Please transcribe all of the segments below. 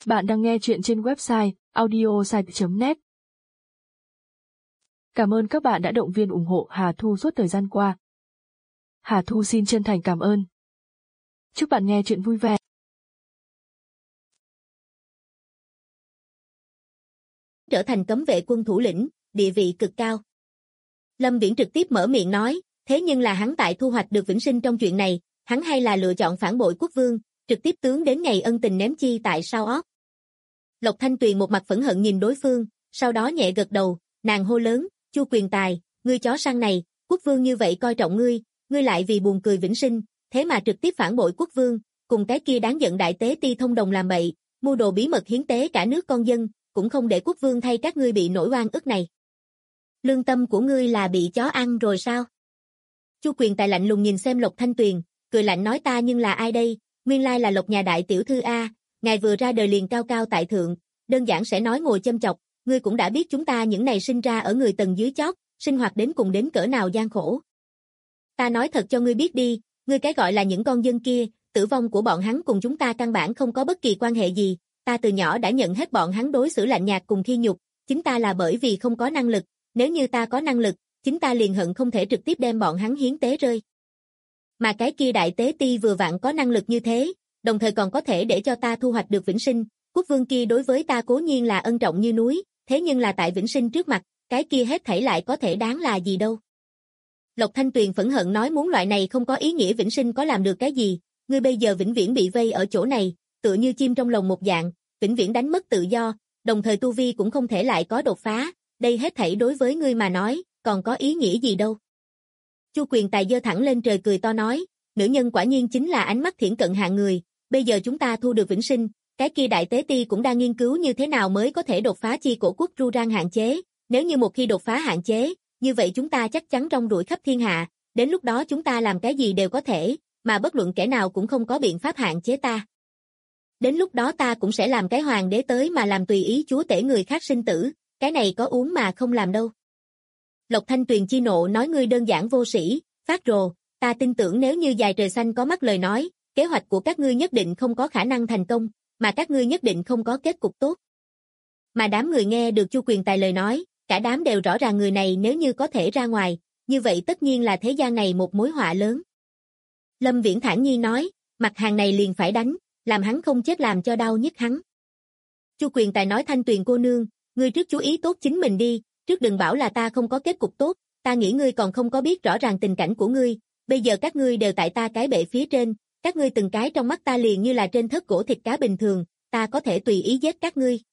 Bạn đang nghe chuyện trên website audiosite.net. Cảm ơn các bạn đã động viên ủng hộ Hà Thu suốt thời gian qua. Hà Thu xin chân thành cảm ơn. Chúc bạn nghe chuyện vui vẻ. Trở thành cấm vệ quân thủ lĩnh, địa vị cực cao. Lâm Viễn trực tiếp mở miệng nói, thế nhưng là hắn tại thu hoạch được vĩnh sinh trong chuyện này, hắn hay là lựa chọn phản bội quốc vương, trực tiếp tướng đến ngày ân tình ném chi tại sao ót. Lộc Thanh Tuyền một mặt phẫn hận nhìn đối phương, sau đó nhẹ gật đầu, nàng hô lớn, Chu Quyền Tài, ngươi chó săn này, quốc vương như vậy coi trọng ngươi, ngươi lại vì buồn cười vĩnh sinh, thế mà trực tiếp phản bội quốc vương, cùng cái kia đáng giận đại tế ti thông đồng làm bậy, mưu đồ bí mật hiến tế cả nước con dân, cũng không để quốc vương thay các ngươi bị nổi oan ức này. Lương tâm của ngươi là bị chó ăn rồi sao? Chu Quyền Tài lạnh lùng nhìn xem Lộc Thanh Tuyền, cười lạnh nói ta nhưng là ai đây, nguyên lai là Lộc nhà đại tiểu thư a, ngài vừa ra đời liền cao cao tại thượng, đơn giản sẽ nói ngồi châm chọc, ngươi cũng đã biết chúng ta những này sinh ra ở người tầng dưới chót, sinh hoạt đến cùng đến cỡ nào gian khổ. Ta nói thật cho ngươi biết đi, ngươi cái gọi là những con dân kia, tử vong của bọn hắn cùng chúng ta căn bản không có bất kỳ quan hệ gì, ta từ nhỏ đã nhận hết bọn hắn đối xử lạnh nhạt cùng khi nhục, chính ta là bởi vì không có năng lực, nếu như ta có năng lực, chính ta liền hận không thể trực tiếp đem bọn hắn hiến tế rơi. Mà cái kia đại tế ti vừa vặn có năng lực như thế, đồng thời còn có thể để cho ta thu hoạch được vĩnh sinh, quốc vương kia đối với ta cố nhiên là ân trọng như núi, thế nhưng là tại vĩnh sinh trước mặt, cái kia hết thảy lại có thể đáng là gì đâu. Lộc Thanh Tuyền phẫn hận nói muốn loại này không có ý nghĩa vĩnh sinh có làm được cái gì, ngươi bây giờ vĩnh viễn bị vây ở chỗ này, tựa như chim trong lồng một dạng, vĩnh viễn đánh mất tự do, đồng thời tu vi cũng không thể lại có đột phá, đây hết thảy đối với ngươi mà nói, còn có ý nghĩa gì đâu. Chu Quyền Tài giơ thẳng lên trời cười to nói, nữ nhân quả nhiên chính là ánh mắt thiển cận hạng người, bây giờ chúng ta thu được vĩnh sinh, cái kia đại tế ti cũng đang nghiên cứu như thế nào mới có thể đột phá chi cổ quốc ru rang hạn chế, nếu như một khi đột phá hạn chế, như vậy chúng ta chắc chắn rong ruổi khắp thiên hạ, đến lúc đó chúng ta làm cái gì đều có thể, mà bất luận kẻ nào cũng không có biện pháp hạn chế ta. Đến lúc đó ta cũng sẽ làm cái hoàng đế tới mà làm tùy ý chúa tể người khác sinh tử, cái này có uống mà không làm đâu. Lộc Thanh Tuyền chi nộ nói ngươi đơn giản vô sĩ, phát rồ, ta tin tưởng nếu như dài trời xanh có mắt lời nói, kế hoạch của các ngươi nhất định không có khả năng thành công, mà các ngươi nhất định không có kết cục tốt. Mà đám người nghe được Chu Quyền Tài lời nói, cả đám đều rõ ràng người này nếu như có thể ra ngoài, như vậy tất nhiên là thế gian này một mối họa lớn. Lâm Viễn thản nhiên nói, mặt hàng này liền phải đánh, làm hắn không chết làm cho đau nhức hắn. Chu Quyền Tài nói Thanh Tuyền cô nương, ngươi trước chú ý tốt chính mình đi, trước đừng bảo là ta không có kết cục tốt, ta nghĩ ngươi còn không có biết rõ ràng tình cảnh của ngươi, bây giờ các ngươi đều tại ta cái bệ phía trên, các ngươi từng cái trong mắt ta liền như là trên thớt gỗ thịt cá bình thường, ta có thể tùy ý giết các ngươi.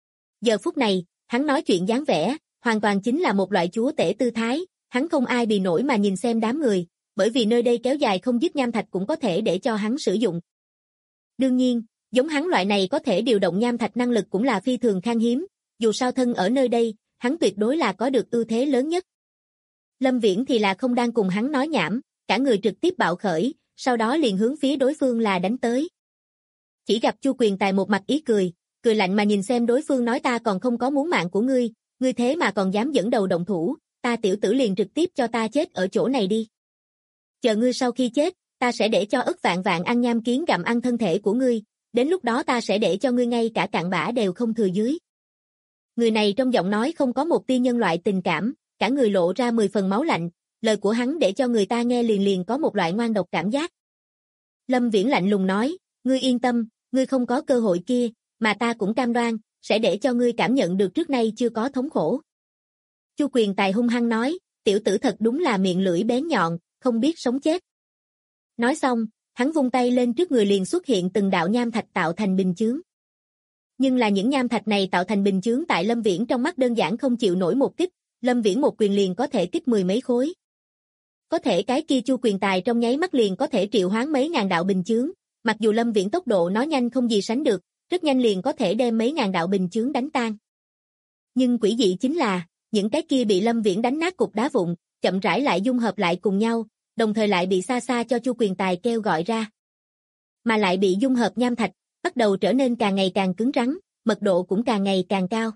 Giờ phút này, hắn nói chuyện dáng vẻ, hoàn toàn chính là một loại chúa tể tư thái, hắn không ai bì nổi mà nhìn xem đám người, bởi vì nơi đây kéo dài không dứt nham thạch cũng có thể để cho hắn sử dụng. Đương nhiên, giống hắn loại này có thể điều động nham thạch năng lực cũng là phi thường khan hiếm, dù sao thân ở nơi đây, hắn tuyệt đối là có được ưu thế lớn nhất. Lâm Viễn thì là không đang cùng hắn nói nhảm, cả người trực tiếp bạo khởi, sau đó liền hướng phía đối phương là đánh tới. Chỉ gặp Chu Quyền Tài một mặt ý cười, cười lạnh mà nhìn xem đối phương nói ta còn không có muốn mạng của ngươi, ngươi thế mà còn dám dẫn đầu động thủ, ta tiểu tử liền trực tiếp cho ta chết ở chỗ này đi. Chờ ngươi sau khi chết, ta sẽ để cho ức vạn vạn ăn nham kiến gặm ăn thân thể của ngươi, đến lúc đó ta sẽ để cho ngươi ngay cả cặn bã đều không thừa dưới. Người này trong giọng nói không có một tia nhân loại tình cảm, cả người lộ ra 10 phần máu lạnh, lời của hắn để cho người ta nghe liền liền có một loại ngoan độc cảm giác. Lâm Viễn lạnh lùng nói, ngươi yên tâm, ngươi không có cơ hội kia, mà ta cũng cam đoan, sẽ để cho ngươi cảm nhận được trước nay chưa có thống khổ. Chu Quyền Tài hung hăng nói, tiểu tử thật đúng là miệng lưỡi bén nhọn, không biết sống chết. Nói xong, hắn vung tay lên trước người liền xuất hiện từng đạo nham thạch tạo thành bình chướng. Nhưng là những nham thạch này tạo thành bình chướng tại Lâm Viễn trong mắt đơn giản không chịu nổi một kích, Lâm Viễn một quyền liền có thể kích 10 mấy khối. Có thể cái kia Chu Quyền Tài trong nháy mắt liền có thể triệu hoán mấy ngàn đạo bình chướng, mặc dù Lâm Viễn tốc độ nó nhanh không gì sánh được, rất nhanh liền có thể đem mấy ngàn đạo bình chướng đánh tan. Nhưng quỷ dị chính là, những cái kia bị Lâm Viễn đánh nát cục đá vụn, chậm rãi lại dung hợp lại cùng nhau, đồng thời lại bị xa xa cho Chu Quyền Tài kêu gọi ra. Mà lại bị dung hợp nham thạch, bắt đầu trở nên càng ngày càng cứng rắn, mật độ cũng càng ngày càng cao.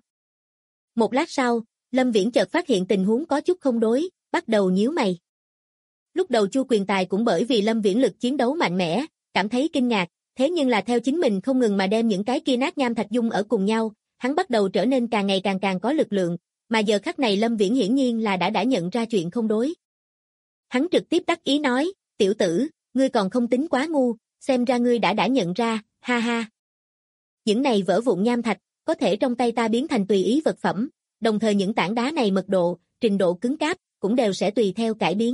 Một lát sau, Lâm Viễn chợt phát hiện tình huống có chút không đối, bắt đầu nhíu mày. Lúc đầu Chu Quyền Tài cũng bởi vì Lâm Viễn lực chiến đấu mạnh mẽ, cảm thấy kinh ngạc, thế nhưng là theo chính mình không ngừng mà đem những cái kia nát nham thạch dung ở cùng nhau, hắn bắt đầu trở nên càng ngày càng có lực lượng, mà giờ khắc này Lâm Viễn hiển nhiên là đã nhận ra chuyện không đối. Hắn trực tiếp đắc ý nói, tiểu tử, ngươi còn không tính quá ngu, xem ra ngươi đã nhận ra, ha ha. Những này vỡ vụn nham thạch, có thể trong tay ta biến thành tùy ý vật phẩm, đồng thời những tảng đá này mật độ, trình độ cứng cáp, cũng đều sẽ tùy theo cải biến.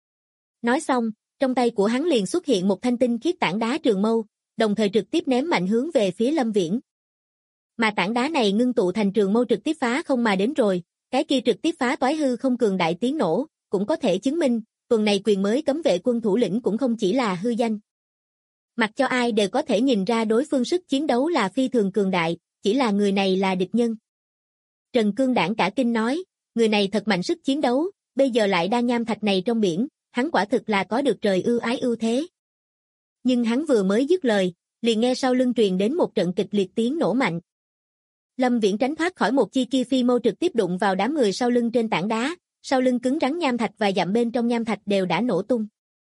Nói xong, trong tay của hắn liền xuất hiện một thanh tinh khiết tảng đá trường mâu, đồng thời trực tiếp ném mạnh hướng về phía Lâm Viễn. Mà tảng đá này ngưng tụ thành trường mâu trực tiếp phá không mà đến rồi, cái kia trực tiếp phá toái hư không cường đại tiếng nổ, cũng có thể chứng minh, tuần này quyền mới cấm vệ quân thủ lĩnh cũng không chỉ là hư danh. Mặc cho ai đều có thể nhìn ra đối phương sức chiến đấu là phi thường cường đại, chỉ là người này là địch nhân. Trần Cương Đảng cả kinh nói, người này thật mạnh sức chiến đấu, bây giờ lại đang nham thạch này trong biển, hắn quả thực là có được trời ưu ái ưu thế. Nhưng hắn vừa mới dứt lời, liền nghe sau lưng truyền đến một trận kịch liệt tiếng nổ mạnh. Lâm Viễn tránh thoát khỏi một chi kia phi mâu trực tiếp đụng vào đám người sau lưng trên tảng đá, sau lưng cứng rắn nham thạch và dặm bên trong nham thạch đều đã nổ tung.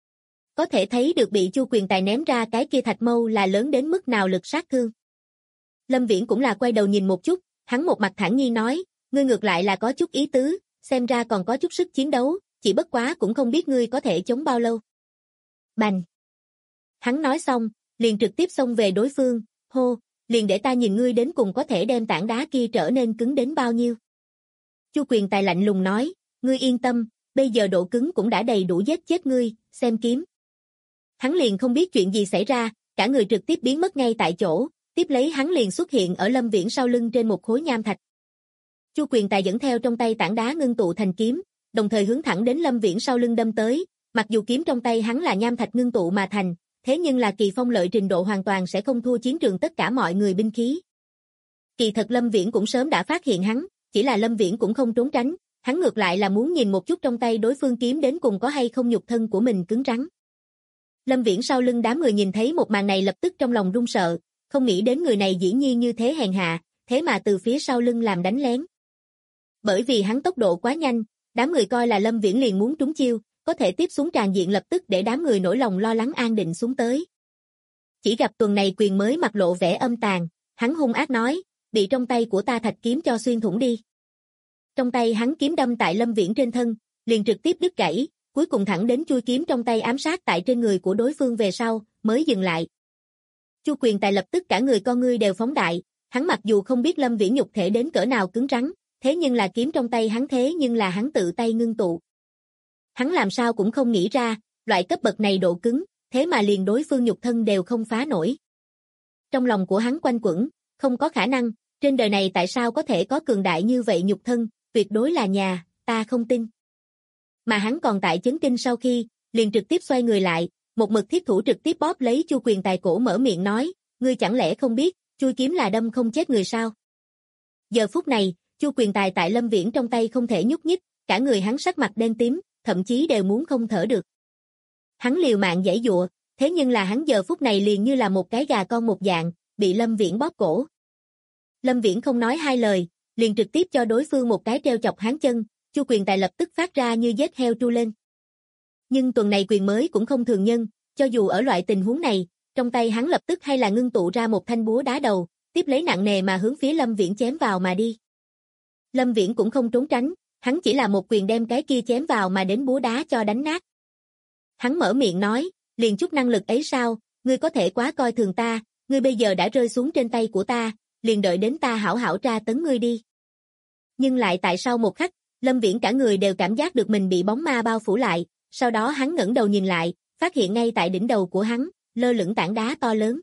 Có thể thấy được bị Chu Quyền Tài ném ra cái kia thạch mâu là lớn đến mức nào lực sát thương. Lâm Viễn cũng là quay đầu nhìn một chút, hắn một mặt thản nhiên nói, ngươi ngược lại là có chút ý tứ, xem ra còn có chút sức chiến đấu, chỉ bất quá cũng không biết ngươi có thể chống bao lâu. Bành! Hắn nói xong, liền trực tiếp xông về đối phương, hô, liền để ta nhìn ngươi đến cùng có thể đem tảng đá kia trở nên cứng đến bao nhiêu. Chu Quyền Tài lạnh lùng nói, ngươi yên tâm, bây giờ độ cứng cũng đã đầy đủ giết chết ngươi, xem kiếm. Hắn liền không biết chuyện gì xảy ra, cả người trực tiếp biến mất ngay tại chỗ, tiếp lấy hắn liền xuất hiện ở Lâm Viễn sau lưng trên một khối nham thạch. Chu Quyền Tài dẫn theo trong tay tảng đá ngưng tụ thành kiếm, đồng thời hướng thẳng đến Lâm Viễn sau lưng đâm tới, mặc dù kiếm trong tay hắn là nham thạch ngưng tụ mà thành, thế nhưng là kỳ phong lợi trình độ hoàn toàn sẽ không thua chiến trường tất cả mọi người binh khí. Kỳ thật Lâm Viễn cũng sớm đã phát hiện hắn, chỉ là Lâm Viễn cũng không trốn tránh, hắn ngược lại là muốn nhìn một chút trong tay đối phương kiếm đến cùng có hay không nhục thân của mình cứng rắn. Lâm Viễn sau lưng đám người nhìn thấy một màn này lập tức trong lòng run sợ, không nghĩ đến người này dĩ nhiên như thế hèn hạ, thế mà từ phía sau lưng làm đánh lén. Bởi vì hắn tốc độ quá nhanh, đám người coi là Lâm Viễn liền muốn trúng chiêu, có thể tiếp xuống tràn diện lập tức để đám người nỗi lòng lo lắng an định xuống tới. Chỉ gặp tuần này Quyền mới mặt lộ vẻ âm tàn, hắn hung ác nói, bị trong tay của ta thạch kiếm cho xuyên thủng đi. Trong tay hắn kiếm đâm tại Lâm Viễn trên thân, liền trực tiếp đứt gãy, cuối cùng thẳng đến chui kiếm trong tay ám sát tại trên người của đối phương về sau, mới dừng lại. Chu Quyền Tài lập tức cả người con ngươi đều phóng đại, hắn mặc dù không biết Lâm Viễn nhục thể đến cỡ nào cứng rắn, thế nhưng là kiếm trong tay hắn thế nhưng là hắn tự tay ngưng tụ. Hắn làm sao cũng không nghĩ ra, loại cấp bậc này độ cứng, thế mà liền đối phương nhục thân đều không phá nổi. Trong lòng của hắn quanh quẩn, không có khả năng, trên đời này tại sao có thể có cường đại như vậy nhục thân, tuyệt đối là nhà, ta không tin. Mà hắn còn tại chấn kinh sau khi, liền trực tiếp xoay người lại, một mực thiết thủ trực tiếp bóp lấy Chu Quyền Tài cổ mở miệng nói, ngươi chẳng lẽ không biết, chui kiếm là đâm không chết người sao? Giờ phút này, Chu Quyền Tài tại Lâm Viễn trong tay không thể nhúc nhích, cả người hắn sắc mặt đen tím, thậm chí đều muốn không thở được. Hắn liều mạng giãy giụa, thế nhưng là hắn giờ phút này liền như là một cái gà con một dạng, bị Lâm Viễn bóp cổ. Lâm Viễn không nói hai lời, liền trực tiếp cho đối phương một cái treo chọc hắn chân, Chu Quyền Tài lập tức phát ra như giết heo tru lên. Nhưng tuần này Quyền mới cũng không thường nhân, cho dù ở loại tình huống này, trong tay hắn lập tức hay là ngưng tụ ra một thanh búa đá đầu, tiếp lấy nặng nề mà hướng phía Lâm Viễn chém vào mà đi. Lâm Viễn cũng không trốn tránh, hắn chỉ là một quyền đem cái kia chém vào mà đến búa đá cho đánh nát. Hắn mở miệng nói, liền chút năng lực ấy sao, ngươi có thể quá coi thường ta, ngươi bây giờ đã rơi xuống trên tay của ta, liền đợi đến ta hảo hảo tra tấn ngươi đi. Nhưng lại tại sau một khắc, Lâm Viễn cả người đều cảm giác được mình bị bóng ma bao phủ lại, sau đó hắn ngẩng đầu nhìn lại, phát hiện ngay tại đỉnh đầu của hắn, lơ lửng tảng đá to lớn.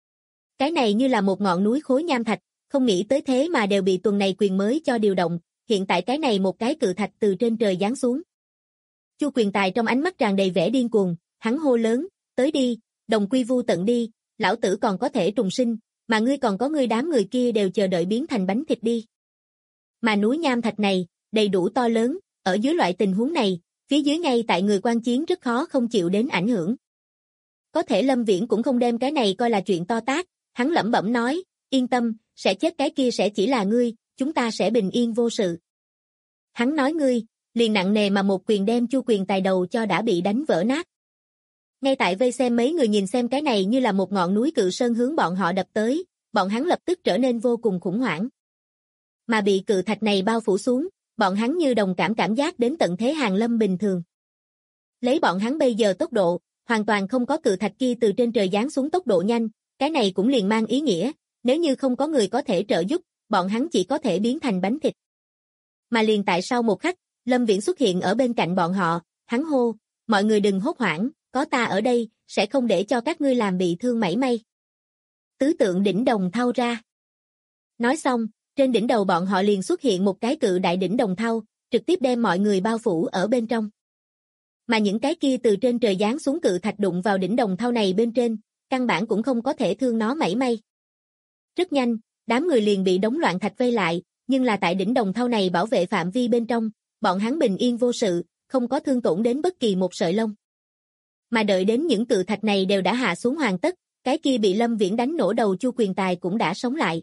Cái này như là một ngọn núi khối nham thạch, không nghĩ tới thế mà đều bị tuần này Quyền mới cho điều động, hiện tại cái này một cái cự thạch từ trên trời giáng xuống. Chu Quyền Tài trong ánh mắt tràn đầy vẻ điên cuồng, hắn hô lớn, tới đi, đồng quy vu tận đi, lão tử còn có thể trùng sinh, mà ngươi còn có ngươi đám người kia đều chờ đợi biến thành bánh thịt đi. Mà núi nham thạch này, đầy đủ to lớn, ở dưới loại tình huống này, phía dưới ngay tại người quan chiến rất khó không chịu đến ảnh hưởng. Có thể Lâm Viễn cũng không đem cái này coi là chuyện to tát, hắn lẩm bẩm nói, yên tâm, sẽ chết cái kia sẽ chỉ là ngươi, chúng ta sẽ bình yên vô sự. Hắn nói ngươi, liền nặng nề mà một quyền đem Chu Quyền Tài đầu cho đã bị đánh vỡ nát. Ngay tại vây xem mấy người nhìn xem cái này như là một ngọn núi cự sơn hướng bọn họ đập tới, bọn hắn lập tức trở nên vô cùng khủng hoảng. Mà bị cự thạch này bao phủ xuống, bọn hắn như đồng cảm giác đến tận thế hàng lâm bình thường. Lấy bọn hắn bây giờ tốc độ, hoàn toàn không có cự thạch kia từ trên trời giáng xuống tốc độ nhanh, cái này cũng liền mang ý nghĩa, nếu như không có người có thể trợ giúp, bọn hắn chỉ có thể biến thành bánh thịt. Mà liền tại sau một khắc, Lâm Viễn xuất hiện ở bên cạnh bọn họ, hắn hô, mọi người đừng hốt hoảng, có ta ở đây, sẽ không để cho các ngươi làm bị thương mảy may. Tứ tượng đỉnh đồng thau ra. Nói xong, trên đỉnh đầu bọn họ liền xuất hiện một cái cự đại đỉnh đồng thau, trực tiếp đem mọi người bao phủ ở bên trong. Mà những cái kia từ trên trời giáng xuống cự thạch đụng vào đỉnh đồng thau này bên trên, căn bản cũng không có thể thương nó mảy may. Rất nhanh, đám người liền bị đống loạn thạch vây lại, nhưng là tại đỉnh đồng thau này bảo vệ phạm vi bên trong, bọn hắn bình yên vô sự, không có thương tổn đến bất kỳ một sợi lông. Mà đợi đến những cự thạch này đều đã hạ xuống hoàn tất, cái kia bị Lâm Viễn đánh nổ đầu Chu Quyền Tài cũng đã sống lại.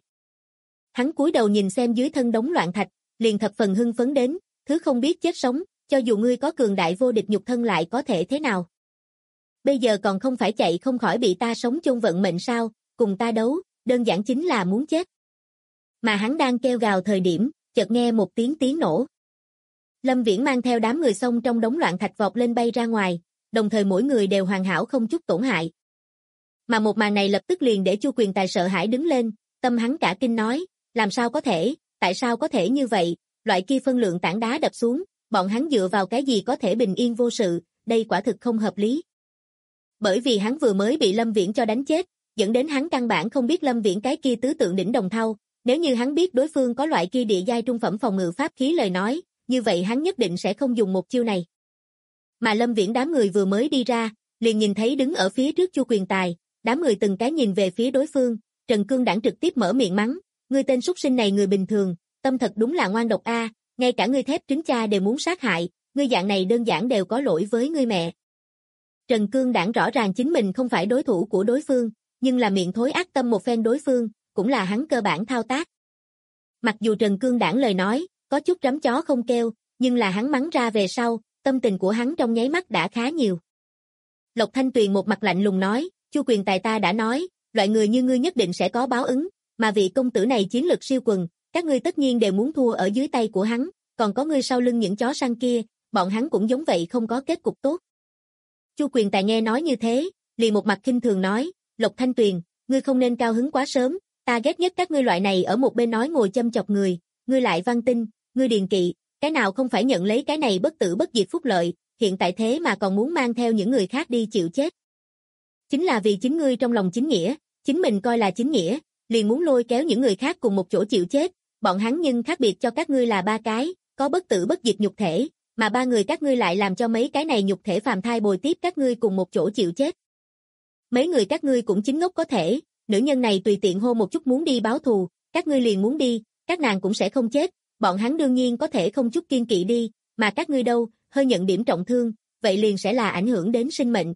Hắn cúi đầu nhìn xem dưới thân đống loạn thạch, liền thập phần hưng phấn đến, thứ không biết chết sống, cho dù ngươi có cường đại vô địch nhục thân lại có thể thế nào. Bây giờ còn không phải chạy không khỏi bị ta sống chôn vận mệnh sao, cùng ta đấu, đơn giản chính là muốn chết. Mà hắn đang kêu gào thời điểm, chợt nghe một tiếng nổ. Lâm Viễn mang theo đám người xông trong đống loạn thạch vọt lên bay ra ngoài, đồng thời mỗi người đều hoàn hảo không chút tổn hại. Mà một màn này lập tức liền để Chu Quyền Tài sợ hãi đứng lên, tâm hắn cả kinh nói, làm sao có thể, tại sao có thể như vậy, loại kia phân lượng tảng đá đập xuống, bọn hắn dựa vào cái gì có thể bình yên vô sự, đây quả thực không hợp lý. Bởi vì hắn vừa mới bị Lâm Viễn cho đánh chết, dẫn đến hắn căn bản không biết Lâm Viễn cái kia tứ tượng đỉnh đồng thau, nếu như hắn biết đối phương có loại kia địa giai trung phẩm phòng ngự pháp khí lời nói, như vậy hắn nhất định sẽ không dùng một chiêu này. Mà Lâm Viễn đám người vừa mới đi ra, liền nhìn thấy đứng ở phía trước Chu Quyền Tài, đám người từng cái nhìn về phía đối phương, Trần Cương Đảng trực tiếp mở miệng mắng, ngươi tên súc sinh này người bình thường, tâm thật đúng là ngoan độc a, ngay cả ngươi thép trứng cha đều muốn sát hại, ngươi dạng này đơn giản đều có lỗi với ngươi mẹ. Trần Cương Đảng rõ ràng chính mình không phải đối thủ của đối phương, nhưng là miệng thối ác tâm một phen đối phương, cũng là hắn cơ bản thao tác. Mặc dù Trần Cương Đảng lời nói, có chút rắm chó không kêu, nhưng là hắn mắng ra về sau, tâm tình của hắn trong nháy mắt đã khá nhiều. Lộc Thanh Tuyền một mặt lạnh lùng nói, Chu Quyền Tài ta đã nói, loại người như ngươi nhất định sẽ có báo ứng, mà vị công tử này chiến lực siêu quần, các ngươi tất nhiên đều muốn thua ở dưới tay của hắn, còn có ngươi sau lưng những chó săn kia, bọn hắn cũng giống vậy không có kết cục tốt. Chu Quyền Tài nghe nói như thế, liền một mặt khinh thường nói, Lộc Thanh Tuyền, ngươi không nên cao hứng quá sớm, ta ghét nhất các ngươi loại này ở một bên nói ngồi châm chọc người, ngươi lại văn tinh, ngươi điền kỵ, cái nào không phải nhận lấy cái này bất tử bất diệt phúc lợi, hiện tại thế mà còn muốn mang theo những người khác đi chịu chết. Chính là vì chính ngươi trong lòng chính nghĩa, chính mình coi là chính nghĩa, liền muốn lôi kéo những người khác cùng một chỗ chịu chết, bọn hắn nhưng khác biệt cho các ngươi là ba cái, có bất tử bất diệt nhục thể, mà ba người các ngươi lại làm cho mấy cái này nhục thể phàm thai bồi tiếp các ngươi cùng một chỗ chịu chết. Mấy người các ngươi cũng chính ngốc có thể, nữ nhân này tùy tiện hô một chút muốn đi báo thù, các ngươi liền muốn đi, các nàng cũng sẽ không chết, bọn hắn đương nhiên có thể không chút kiên kỵ đi, mà các ngươi đâu, hơi nhận điểm trọng thương, vậy liền sẽ là ảnh hưởng đến sinh mệnh.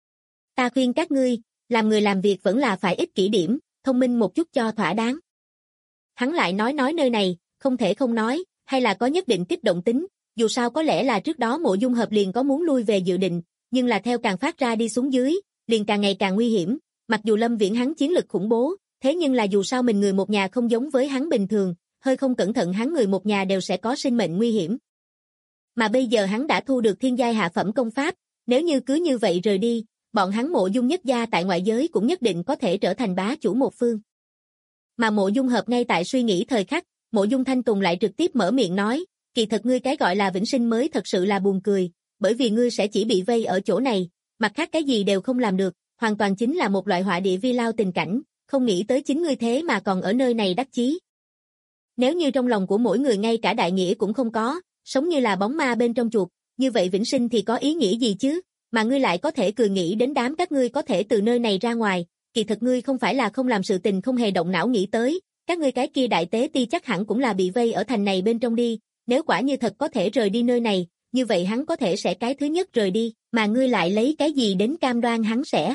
Ta khuyên các ngươi, làm người làm việc vẫn là phải ích kỷ điểm, thông minh một chút cho thỏa đáng. Hắn lại nói nơi này, không thể không nói, hay là có nhất định kích động tính, dù sao có lẽ là trước đó Mộ Dung Hợp liền có muốn lui về dự định, nhưng là theo càng phát ra đi xuống dưới, liền càng ngày càng nguy hiểm, mặc dù Lâm Viễn hắn chiến lực khủng bố, thế nhưng là dù sao mình người một nhà không giống với hắn bình thường, hơi không cẩn thận hắn người một nhà đều sẽ có sinh mệnh nguy hiểm. Mà bây giờ hắn đã thu được thiên giai hạ phẩm công pháp, nếu như cứ như vậy rời đi, bọn hắn Mộ Dung nhất gia tại ngoại giới cũng nhất định có thể trở thành bá chủ một phương. Mà Mộ Dung Hợp ngay tại suy nghĩ thời khắc, Mộ Dung Thanh Tùng lại trực tiếp mở miệng nói, kỳ thật ngươi cái gọi là vĩnh sinh mới thật sự là buồn cười, bởi vì ngươi sẽ chỉ bị vây ở chỗ này, mặt khác cái gì đều không làm được, hoàn toàn chính là một loại họa địa vi lao tình cảnh, không nghĩ tới chính ngươi thế mà còn ở nơi này đắc chí. Nếu như trong lòng của mỗi người ngay cả đại nghĩa cũng không có, sống như là bóng ma bên trong chuột, như vậy vĩnh sinh thì có ý nghĩa gì chứ, mà ngươi lại có thể cười nghĩ đến đám các ngươi có thể từ nơi này ra ngoài, kỳ thật ngươi không phải là không làm sự tình không hề động não nghĩ tới, các ngươi cái kia đại tế ti chắc hẳn cũng là bị vây ở thành này bên trong đi, nếu quả như thật có thể rời đi nơi này, như vậy hắn có thể sẽ cái thứ nhất rời đi, mà ngươi lại lấy cái gì đến cam đoan hắn sẽ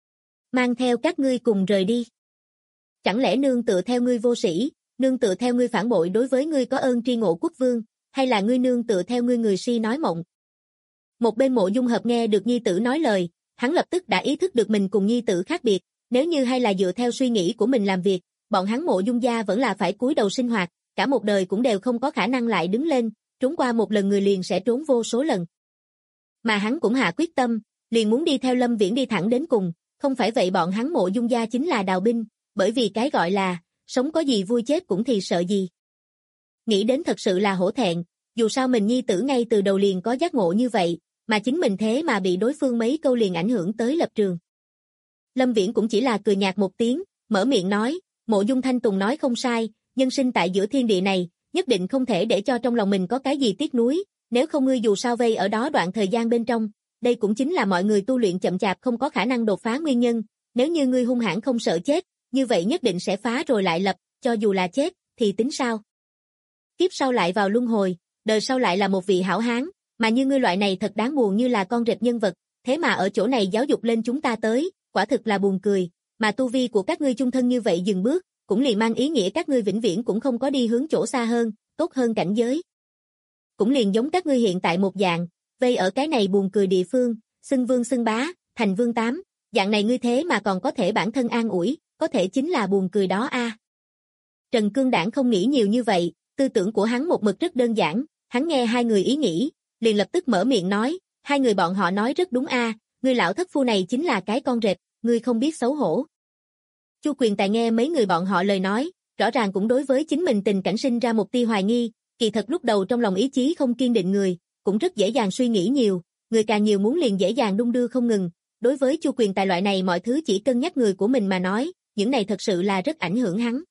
mang theo các ngươi cùng rời đi. Chẳng lẽ nương tựa theo ngươi vô sĩ, nương tựa theo ngươi phản bội đối với ngươi có ơn tri ngộ quốc vương, hay là ngươi nương tựa theo ngươi người si nói mộng? Một bên Mộ Dung Hợp nghe được nhi tử nói lời, hắn lập tức đã ý thức được mình cùng nhi tử khác biệt, nếu như hay là dựa theo suy nghĩ của mình làm việc, bọn hắn Mộ Dung gia vẫn là phải cúi đầu sinh hoạt, cả một đời cũng đều không có khả năng lại đứng lên, trốn qua một lần người liền sẽ trốn vô số lần. Mà hắn cũng hạ quyết tâm, liền muốn đi theo Lâm Viễn đi thẳng đến cùng, không phải vậy bọn hắn Mộ Dung gia chính là đào binh, bởi vì cái gọi là, sống có gì vui chết cũng thì sợ gì. Nghĩ đến thật sự là hổ thẹn, dù sao mình nhi tử ngay từ đầu liền có giác ngộ như vậy, mà chính mình thế mà bị đối phương mấy câu liền ảnh hưởng tới lập trường. Lâm Viễn cũng chỉ là cười nhạt một tiếng, mở miệng nói, Mộ Dung Thanh Tùng nói không sai, nhân sinh tại giữa thiên địa này, nhất định không thể để cho trong lòng mình có cái gì tiếc nuối, nếu không ngươi dù sao vây ở đó đoạn thời gian bên trong, đây cũng chính là mọi người tu luyện chậm chạp không có khả năng đột phá nguyên nhân, nếu như ngươi hung hãn không sợ chết, như vậy nhất định sẽ phá rồi lại lập, cho dù là chết, thì tính sao? Kiếp sau lại vào luân hồi, đời sau lại là một vị hảo hán, mà như ngươi loại này thật đáng buồn như là con rệp nhân vật, thế mà ở chỗ này giáo dục lên chúng ta tới, quả thực là buồn cười, mà tu vi của các ngươi chung thân như vậy dừng bước, cũng liền mang ý nghĩa các ngươi vĩnh viễn cũng không có đi hướng chỗ xa hơn, tốt hơn cảnh giới. Cũng liền giống các ngươi hiện tại một dạng, vây ở cái này buồn cười địa phương, xưng vương xưng bá, thành vương tám, dạng này ngươi thế mà còn có thể bản thân an ủi, có thể chính là buồn cười đó a. Trần Cương Đảng không nghĩ nhiều như vậy, tư tưởng của hắn một mực rất đơn giản, hắn nghe hai người ý nghĩ, liền lập tức mở miệng nói, hai người bọn họ nói rất đúng a, ngươi lão thất phu này chính là cái con rệp, ngươi không biết xấu hổ. Chu Quyền Tài nghe mấy người bọn họ lời nói, rõ ràng cũng đối với chính mình tình cảnh sinh ra một tia hoài nghi, kỳ thật lúc đầu trong lòng ý chí không kiên định người, cũng rất dễ dàng suy nghĩ nhiều, người càng nhiều muốn liền dễ dàng đung đưa không ngừng, đối với Chu Quyền Tài loại này mọi thứ chỉ cân nhắc người của mình mà nói, những này thật sự là rất ảnh hưởng hắn.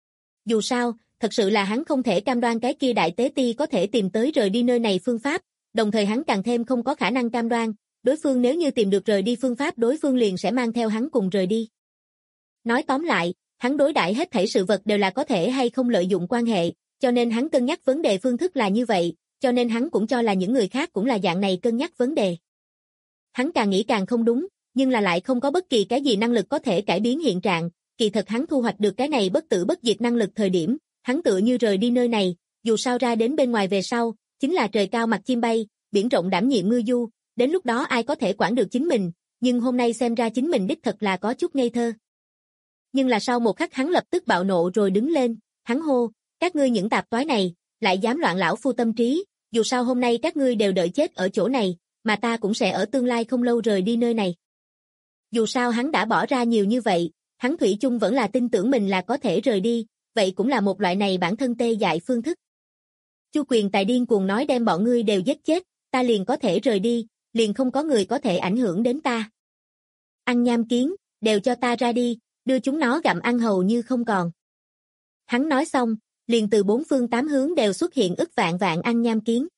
Dù sao, thật sự là hắn không thể cam đoan cái kia đại tế ti có thể tìm tới rời đi nơi này phương pháp, đồng thời hắn càng thêm không có khả năng cam đoan, đối phương nếu như tìm được rời đi phương pháp đối phương liền sẽ mang theo hắn cùng rời đi. Nói tóm lại, hắn đối đãi hết thảy sự vật đều là có thể hay không lợi dụng quan hệ, cho nên hắn cân nhắc vấn đề phương thức là như vậy, cho nên hắn cũng cho là những người khác cũng là dạng này cân nhắc vấn đề. Hắn càng nghĩ càng không đúng, nhưng là lại không có bất kỳ cái gì năng lực có thể cải biến hiện trạng, kỳ thật hắn thu hoạch được cái này bất tử bất diệt năng lực thời điểm, hắn tựa như rời đi nơi này, dù sao ra đến bên ngoài về sau, chính là trời cao mặt chim bay, biển rộng đảm nhiệm ngư du, đến lúc đó ai có thể quản được chính mình, nhưng hôm nay xem ra chính mình đích thật là có chút ngây thơ. Nhưng là sau một khắc hắn lập tức bạo nộ rồi đứng lên, hắn hô, các ngươi những tạp toái này, lại dám loạn lão phu tâm trí, dù sao hôm nay các ngươi đều đợi chết ở chỗ này, mà ta cũng sẽ ở tương lai không lâu rời đi nơi này. Dù sao hắn đã bỏ ra nhiều như vậy, hắn thủy chung vẫn là tin tưởng mình là có thể rời đi, vậy cũng là một loại này bản thân tê dại phương thức. Chu Quyền Tài điên cuồng nói đem bọn ngươi đều giết chết, ta liền có thể rời đi, liền không có người có thể ảnh hưởng đến ta. Ăn nham kiến, đều cho ta ra đi, đưa chúng nó gặm ăn hầu như không còn. Hắn nói xong, liền từ bốn phương tám hướng đều xuất hiện ức vạn vạn ăn nham kiến.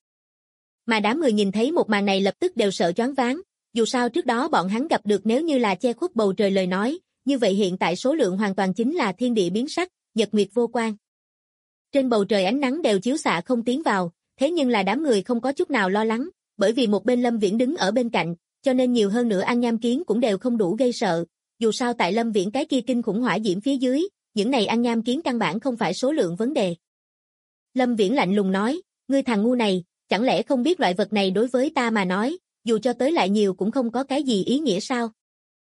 Mà đám người nhìn thấy một màn này lập tức đều sợ choáng váng, dù sao trước đó bọn hắn gặp được nếu như là che khuất bầu trời lời nói, như vậy hiện tại số lượng hoàn toàn chính là thiên địa biến sắc, nhật nguyệt vô quang. Trên bầu trời ánh nắng đều chiếu xạ không tiến vào, thế nhưng là đám người không có chút nào lo lắng, bởi vì một bên Lâm Viễn đứng ở bên cạnh, cho nên nhiều hơn nữa ăn nham kiến cũng đều không đủ gây sợ, dù sao tại Lâm Viễn cái kia kinh khủng hỏa diễm phía dưới, những này ăn nham kiến căn bản không phải số lượng vấn đề. Lâm Viễn lạnh lùng nói, ngươi thằng ngu này, chẳng lẽ không biết loại vật này đối với ta mà nói, dù cho tới lại nhiều cũng không có cái gì ý nghĩa sao?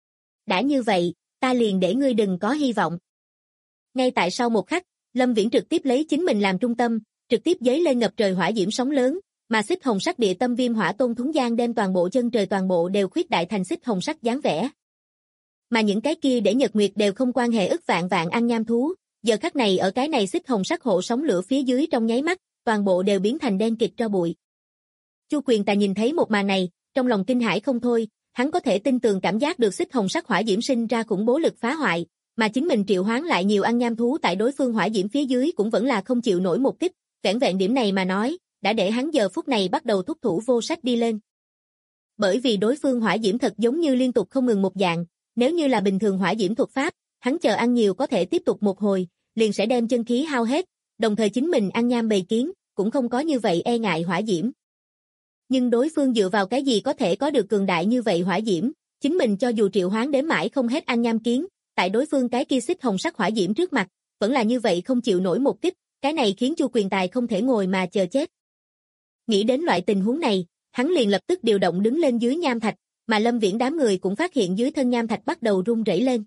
Đã như vậy, ta liền để ngươi đừng có hy vọng. Ngay tại sau một khắc, Lâm Viễn trực tiếp lấy chính mình làm trung tâm, trực tiếp giấy lên ngập trời hỏa diễm sóng lớn, mà xích hồng sắc địa tâm viêm hỏa tôn thúng giang đem toàn bộ chân trời toàn bộ đều khuyết đại thành xích hồng sắc dáng vẻ. Mà những cái kia để nhật nguyệt đều không quan hệ ức vạn vạn ăn nham thú, giờ khắc này ở cái này xích hồng sắc hộ sóng lửa phía dưới trong nháy mắt, toàn bộ đều biến thành đen kịt tro bụi. Chu Quyền Tài nhìn thấy một màn này, trong lòng kinh hãi không thôi, hắn có thể tin tường cảm giác được xích hồng sắc hỏa diễm sinh ra khủng bố lực phá hoại, mà chính mình triệu hoán lại nhiều ăn nham thú tại đối phương hỏa diễm phía dưới cũng vẫn là không chịu nổi một kích, vẻn vẹn điểm này mà nói, đã để hắn giờ phút này bắt đầu thúc thủ vô sách đi lên. Bởi vì đối phương hỏa diễm thật giống như liên tục không ngừng một dạng, nếu như là bình thường hỏa diễm thuật pháp, hắn chờ ăn nhiều có thể tiếp tục một hồi, liền sẽ đem chân khí hao hết, đồng thời chính mình ăn nham bầy kiến, cũng không có như vậy e ngại hỏa diễm. Nhưng đối phương dựa vào cái gì có thể có được cường đại như vậy hỏa diễm, chính mình cho dù triệu hoán đến mãi không hết ăn nham kiến, tại đối phương cái kia xích hồng sắc hỏa diễm trước mặt, vẫn là như vậy không chịu nổi một kích, cái này khiến Chu Quyền Tài không thể ngồi mà chờ chết. Nghĩ đến loại tình huống này, hắn liền lập tức điều động đứng lên dưới nham thạch, mà Lâm Viễn đám người cũng phát hiện dưới thân nham thạch bắt đầu rung rẩy lên.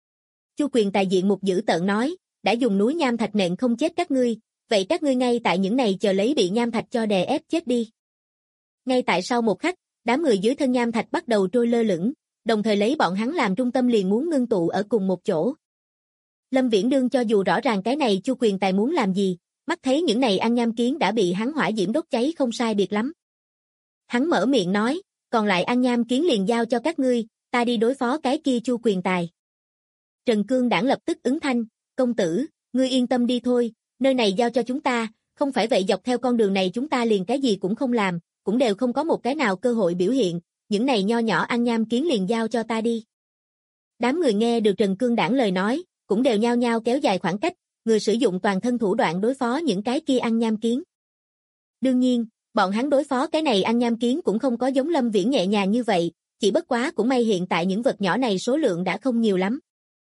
Chu Quyền Tài diện mục dữ tợn nói, đã dùng núi nham thạch nện không chết các ngươi, vậy các ngươi ngay tại những này chờ lấy bị nham thạch cho đè ép chết đi. Ngay tại sau một khắc, đám người dưới thân nham thạch bắt đầu trôi lơ lửng, đồng thời lấy bọn hắn làm trung tâm liền muốn ngưng tụ ở cùng một chỗ. Lâm Viễn đương cho dù rõ ràng cái này Chu Quyền Tài muốn làm gì, mắt thấy những này ăn nham kiến đã bị hắn hỏa diễm đốt cháy không sai biệt lắm. Hắn mở miệng nói, còn lại ăn nham kiến liền giao cho các ngươi, ta đi đối phó cái kia Chu Quyền Tài. Trần Cương Đảng lập tức ứng thanh, công tử, ngươi yên tâm đi thôi, nơi này giao cho chúng ta, không phải vậy dọc theo con đường này chúng ta liền cái gì cũng không làm, cũng đều không có một cái nào cơ hội biểu hiện, những này nho nhỏ ăn nham kiến liền giao cho ta đi. Đám người nghe được Trần Cương Đảng lời nói, cũng đều nhao nhao kéo dài khoảng cách, người sử dụng toàn thân thủ đoạn đối phó những cái kia ăn nham kiến. Đương nhiên, bọn hắn đối phó cái này ăn nham kiến cũng không có giống Lâm Viễn nhẹ nhàng như vậy, chỉ bất quá cũng may hiện tại những vật nhỏ này số lượng đã không nhiều lắm.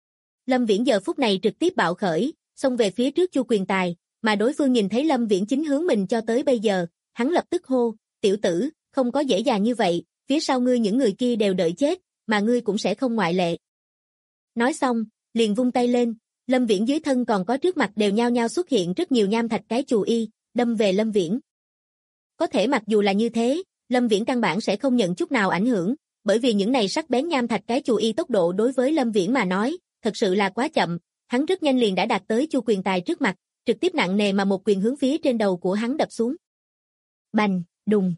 Lâm Viễn giờ phút này trực tiếp bạo khởi, xông về phía trước Chu Quyền Tài, mà đối phương nhìn thấy Lâm Viễn chính hướng mình cho tới bây giờ, hắn lập tức hô, tiểu tử, không có dễ dàng như vậy, phía sau ngươi những người kia đều đợi chết, mà ngươi cũng sẽ không ngoại lệ. Nói xong, liền vung tay lên, Lâm Viễn dưới thân còn có trước mặt đều nhao nhao xuất hiện rất nhiều nham thạch cái chù y, đâm về Lâm Viễn. Có thể mặc dù là như thế, Lâm Viễn căn bản sẽ không nhận chút nào ảnh hưởng, bởi vì những này sắc bén nham thạch cái chù y tốc độ đối với Lâm Viễn mà nói, thật sự là quá chậm, hắn rất nhanh liền đã đạt tới Chu Quyền Tài trước mặt, trực tiếp nặng nề mà một quyền hướng phía trên đầu của hắn đập xuống. Bành, đùng.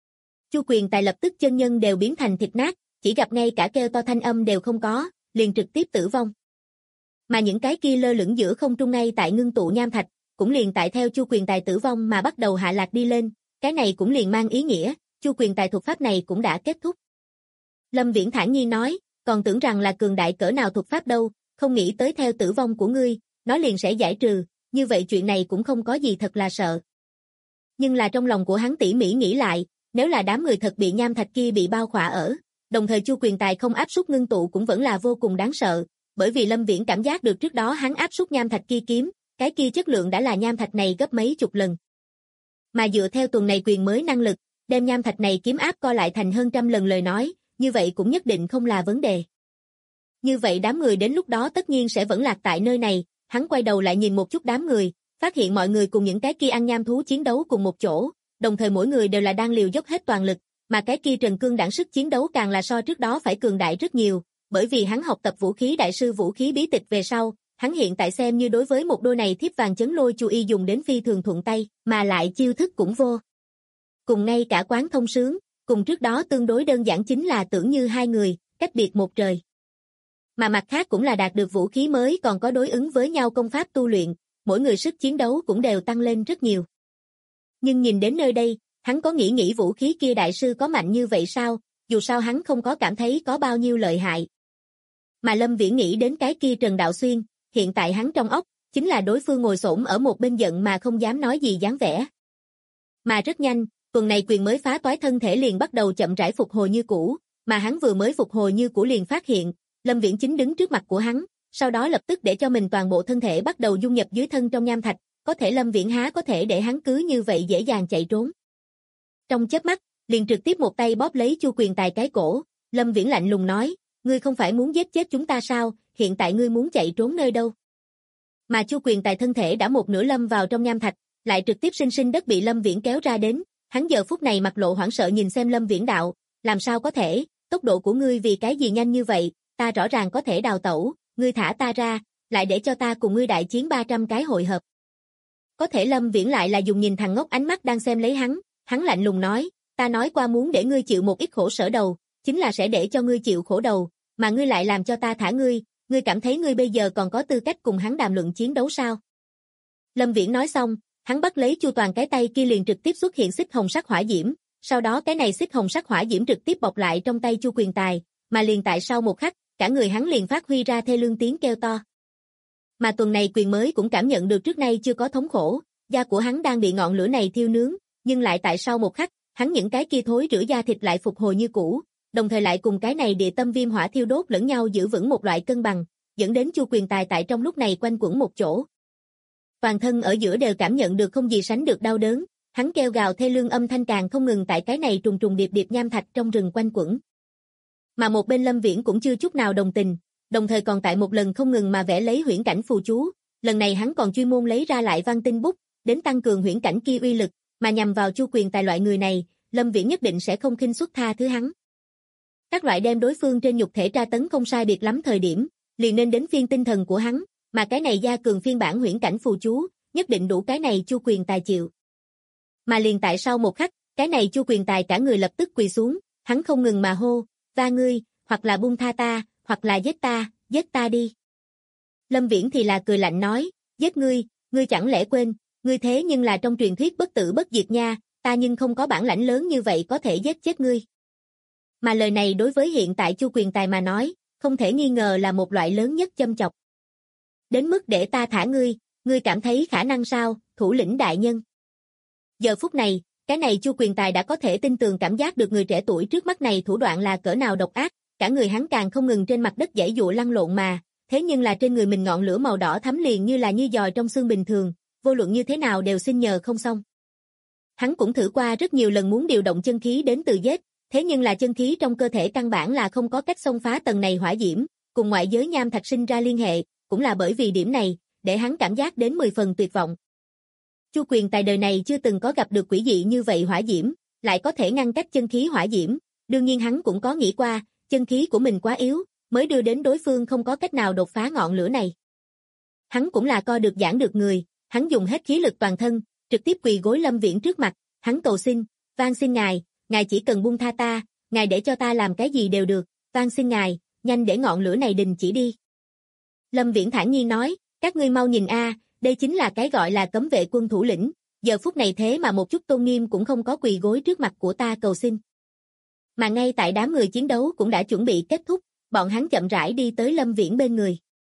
Chu Quyền Tài lập tức chân nhân đều biến thành thịt nát, chỉ gặp ngay cả kêu to thanh âm đều không có, liền trực tiếp tử vong. Mà những cái kia lơ lửng giữa không trung ngay tại ngưng tụ nham thạch, cũng liền tại theo Chu Quyền Tài tử vong mà bắt đầu hạ lạc đi lên, cái này cũng liền mang ý nghĩa, Chu Quyền Tài thuật pháp này cũng đã kết thúc. Lâm Viễn thản nhiên nói, còn tưởng rằng là cường đại cỡ nào thuật pháp đâu, không nghĩ tới theo tử vong của ngươi, nó liền sẽ giải trừ, như vậy chuyện này cũng không có gì thật là sợ. Nhưng là trong lòng của hắn tỉ mỉ nghĩ lại, nếu là đám người thật bị nham thạch kia bị bao khỏa ở, đồng thời Chu Quyền Tài không áp suất ngưng tụ cũng vẫn là vô cùng đáng sợ, bởi vì Lâm Viễn cảm giác được trước đó hắn áp suất nham thạch kia kiếm, cái kia chất lượng đã là nham thạch này gấp mấy chục lần. Mà dựa theo tuần này quyền mới năng lực, đem nham thạch này kiếm áp co lại thành hơn trăm lần lời nói, như vậy cũng nhất định không là vấn đề. Như vậy đám người đến lúc đó tất nhiên sẽ vẫn lạc tại nơi này, hắn quay đầu lại nhìn một chút đám người, phát hiện mọi người cùng những cái kia ăn nham thú chiến đấu cùng một chỗ, đồng thời mỗi người đều là đang liều dốc hết toàn lực, mà cái kia Trần Cương Đảng sức chiến đấu càng là so trước đó phải cường đại rất nhiều, bởi vì hắn học tập vũ khí đại sư vũ khí bí tịch về sau, hắn hiện tại xem như đối với một đôi này thiếp vàng chấn lôi chu y dùng đến phi thường thuận tay, mà lại chiêu thức cũng vô. Cùng ngay cả quán thông sướng, cùng trước đó tương đối đơn giản chính là tưởng như hai người, cách biệt một trời. Mà mặt khác cũng là đạt được vũ khí mới còn có đối ứng với nhau công pháp tu luyện, mỗi người sức chiến đấu cũng đều tăng lên rất nhiều. Nhưng nhìn đến nơi đây, hắn có nghĩ vũ khí kia đại sư có mạnh như vậy sao, dù sao hắn không có cảm thấy có bao nhiêu lợi hại. Mà Lâm Viễn nghĩ đến cái kia Trần Đạo Xuyên, hiện tại hắn trong óc, chính là đối phương ngồi xổm ở một bên giận mà không dám nói gì dáng vẻ. Mà rất nhanh, tuần này quyền mới phá toái thân thể liền bắt đầu chậm rãi phục hồi như cũ, mà hắn vừa mới phục hồi như cũ liền phát hiện, Lâm Viễn chính đứng trước mặt của hắn, sau đó lập tức để cho mình toàn bộ thân thể bắt đầu dung nhập dưới thân trong nham thạch, có thể Lâm Viễn há có thể để hắn cứ như vậy dễ dàng chạy trốn. Trong chớp mắt, liền trực tiếp một tay bóp lấy Chu Quyền Tài cái cổ, Lâm Viễn lạnh lùng nói, ngươi không phải muốn giết chết chúng ta sao, hiện tại ngươi muốn chạy trốn nơi đâu? Mà Chu Quyền Tài thân thể đã một nửa lâm vào trong nham thạch, lại trực tiếp sinh sinh đất bị Lâm Viễn kéo ra đến, hắn giờ phút này mặt lộ hoảng sợ nhìn xem Lâm Viễn đạo, làm sao có thể, tốc độ của ngươi vì cái gì nhanh như vậy, ta rõ ràng có thể đào tẩu, ngươi thả ta ra, lại để cho ta cùng ngươi đại chiến 300 cái hội hợp. Có thể Lâm Viễn lại là dùng nhìn thằng ngốc ánh mắt đang xem lấy hắn lạnh lùng nói, ta nói qua muốn để ngươi chịu một ít khổ sở đầu, chính là sẽ để cho ngươi chịu khổ đầu, mà ngươi lại làm cho ta thả ngươi cảm thấy ngươi bây giờ còn có tư cách cùng hắn đàm luận chiến đấu sao? Lâm Viễn nói xong, hắn bắt lấy Chu Toàn cái tay kia liền trực tiếp xuất hiện xích hồng sắc hỏa diễm, sau đó cái này xích hồng sắc hỏa diễm trực tiếp bọc lại trong tay Chu Quyền Tài, mà liền tại sau một khắc, cả người hắn liền phát huy ra thê lương tiếng kêu to. Mà tuần này quyền mới cũng cảm nhận được trước nay chưa có thống khổ, da của hắn đang bị ngọn lửa này thiêu nướng, nhưng lại tại sau một khắc, hắn những cái kia thối rữa da thịt lại phục hồi như cũ, đồng thời lại cùng cái này địa tâm viêm hỏa thiêu đốt lẫn nhau giữ vững một loại cân bằng, dẫn đến Chu Quyền Tài tại trong lúc này quanh quẩn một chỗ. Toàn thân ở giữa đều cảm nhận được không gì sánh được đau đớn, hắn kêu gào thê lương âm thanh càng không ngừng tại cái này trùng trùng điệp điệp nham thạch trong rừng quanh quẩn. Mà một bên Lâm Viễn cũng chưa chút nào đồng tình, đồng thời còn tại một lần không ngừng mà vẽ lấy huyễn cảnh phù chú, lần này hắn còn chuyên môn lấy ra lại văn tinh bút, đến tăng cường huyễn cảnh kia uy lực, mà nhằm vào Chu Quyền Tài loại người này, Lâm Viễn nhất định sẽ không khinh suất tha thứ hắn. Các loại đem đối phương trên nhục thể tra tấn không sai biệt lắm thời điểm, liền nên đến phiên tinh thần của hắn, mà cái này gia cường phiên bản huyễn cảnh phù chú, nhất định đủ cái này Chu Quyền Tài chịu. Mà liền tại sau một khắc, cái này Chu Quyền Tài cả người lập tức quỳ xuống, hắn không ngừng mà hô, "Va ngươi, hoặc là buông tha ta, hoặc là giết ta đi." Lâm Viễn thì là cười lạnh nói, "Giết ngươi, ngươi chẳng lẽ quên, ngươi thế nhưng là trong truyền thuyết bất tử bất diệt nha, ta nhưng không có bản lãnh lớn như vậy có thể giết chết ngươi." Mà lời này đối với hiện tại Chu Quyền Tài mà nói, không thể nghi ngờ là một loại lớn nhất châm chọc. "Đến mức để ta thả ngươi, ngươi cảm thấy khả năng sao, thủ lĩnh đại nhân?" Giờ phút này, cái này Chu Quyền Tài đã có thể tin tường cảm giác được người trẻ tuổi trước mắt này thủ đoạn là cỡ nào độc ác, cả người hắn càng không ngừng trên mặt đất giãy giụa lăn lộn mà, thế nhưng là trên người mình ngọn lửa màu đỏ thắm liền như là như giòi trong xương bình thường, vô luận như thế nào đều xin nhờ không xong. Hắn cũng thử qua rất nhiều lần muốn điều động chân khí đến từ giết, thế nhưng là chân khí trong cơ thể căn bản là không có cách xông phá tầng này hỏa diễm, cùng ngoại giới nham thạch sinh ra liên hệ, cũng là bởi vì điểm này, để hắn cảm giác đến 10 phần tuyệt vọng. Chu Quyền Tài đời này chưa từng có gặp được quỷ dị như vậy hỏa diễm, lại có thể ngăn cách chân khí hỏa diễm, đương nhiên hắn cũng có nghĩ qua, chân khí của mình quá yếu, mới đưa đến đối phương không có cách nào đột phá ngọn lửa này. Hắn cũng là coi được giảng được người, hắn dùng hết khí lực toàn thân, trực tiếp quỳ gối Lâm Viễn trước mặt, hắn cầu xin, "Van xin ngài chỉ cần buông tha ta, ngài để cho ta làm cái gì đều được, van xin ngài, nhanh để ngọn lửa này đình chỉ đi." Lâm Viễn thản nhiên nói, "Các ngươi mau nhìn a, đây chính là cái gọi là cấm vệ quân thủ lĩnh, giờ phút này thế mà một chút tôn nghiêm cũng không có quỳ gối trước mặt của ta cầu xin." Mà ngay tại đám người chiến đấu cũng đã chuẩn bị kết thúc, bọn hắn chậm rãi đi tới Lâm Viễn bên người.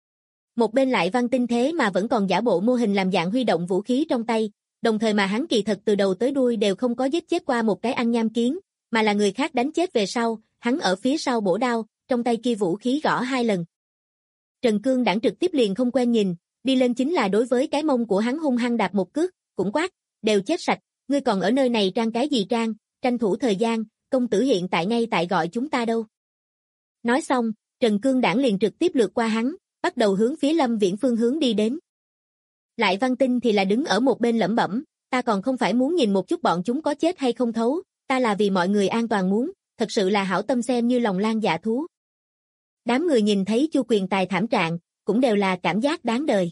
Một bên lại Văn Tinh thế mà vẫn còn giả bộ mô hình làm dạng huy động vũ khí trong tay, đồng thời mà hắn kỳ thật từ đầu tới đuôi đều không có giết chết qua một cái ăn nham kiến, mà là người khác đánh chết về sau, hắn ở phía sau bổ đao, trong tay kia vũ khí gõ 2 lần. Trần Cương Đảng trực tiếp liền không quen nhìn, đi lên chính là đối với cái mông của hắn hung hăng đạp một cước, cũng quát, "Đều chết sạch, ngươi còn ở nơi này trang cái gì trang, tranh thủ thời gian, công tử hiện tại ngay tại gọi chúng ta đâu." Nói xong, Trần Cương Đảng liền trực tiếp lướt qua hắn, bắt đầu hướng phía Lâm Viễn phương hướng đi đến. Lại Văn Tinh thì là đứng ở một bên lẩm bẩm, "Ta còn không phải muốn nhìn một chút bọn chúng có chết hay không thấu, ta là vì mọi người an toàn muốn, thật sự là hảo tâm xem như lòng lang dạ thú." Đám người nhìn thấy Chu Quyền Tài thảm trạng, cũng đều là cảm giác đáng đời.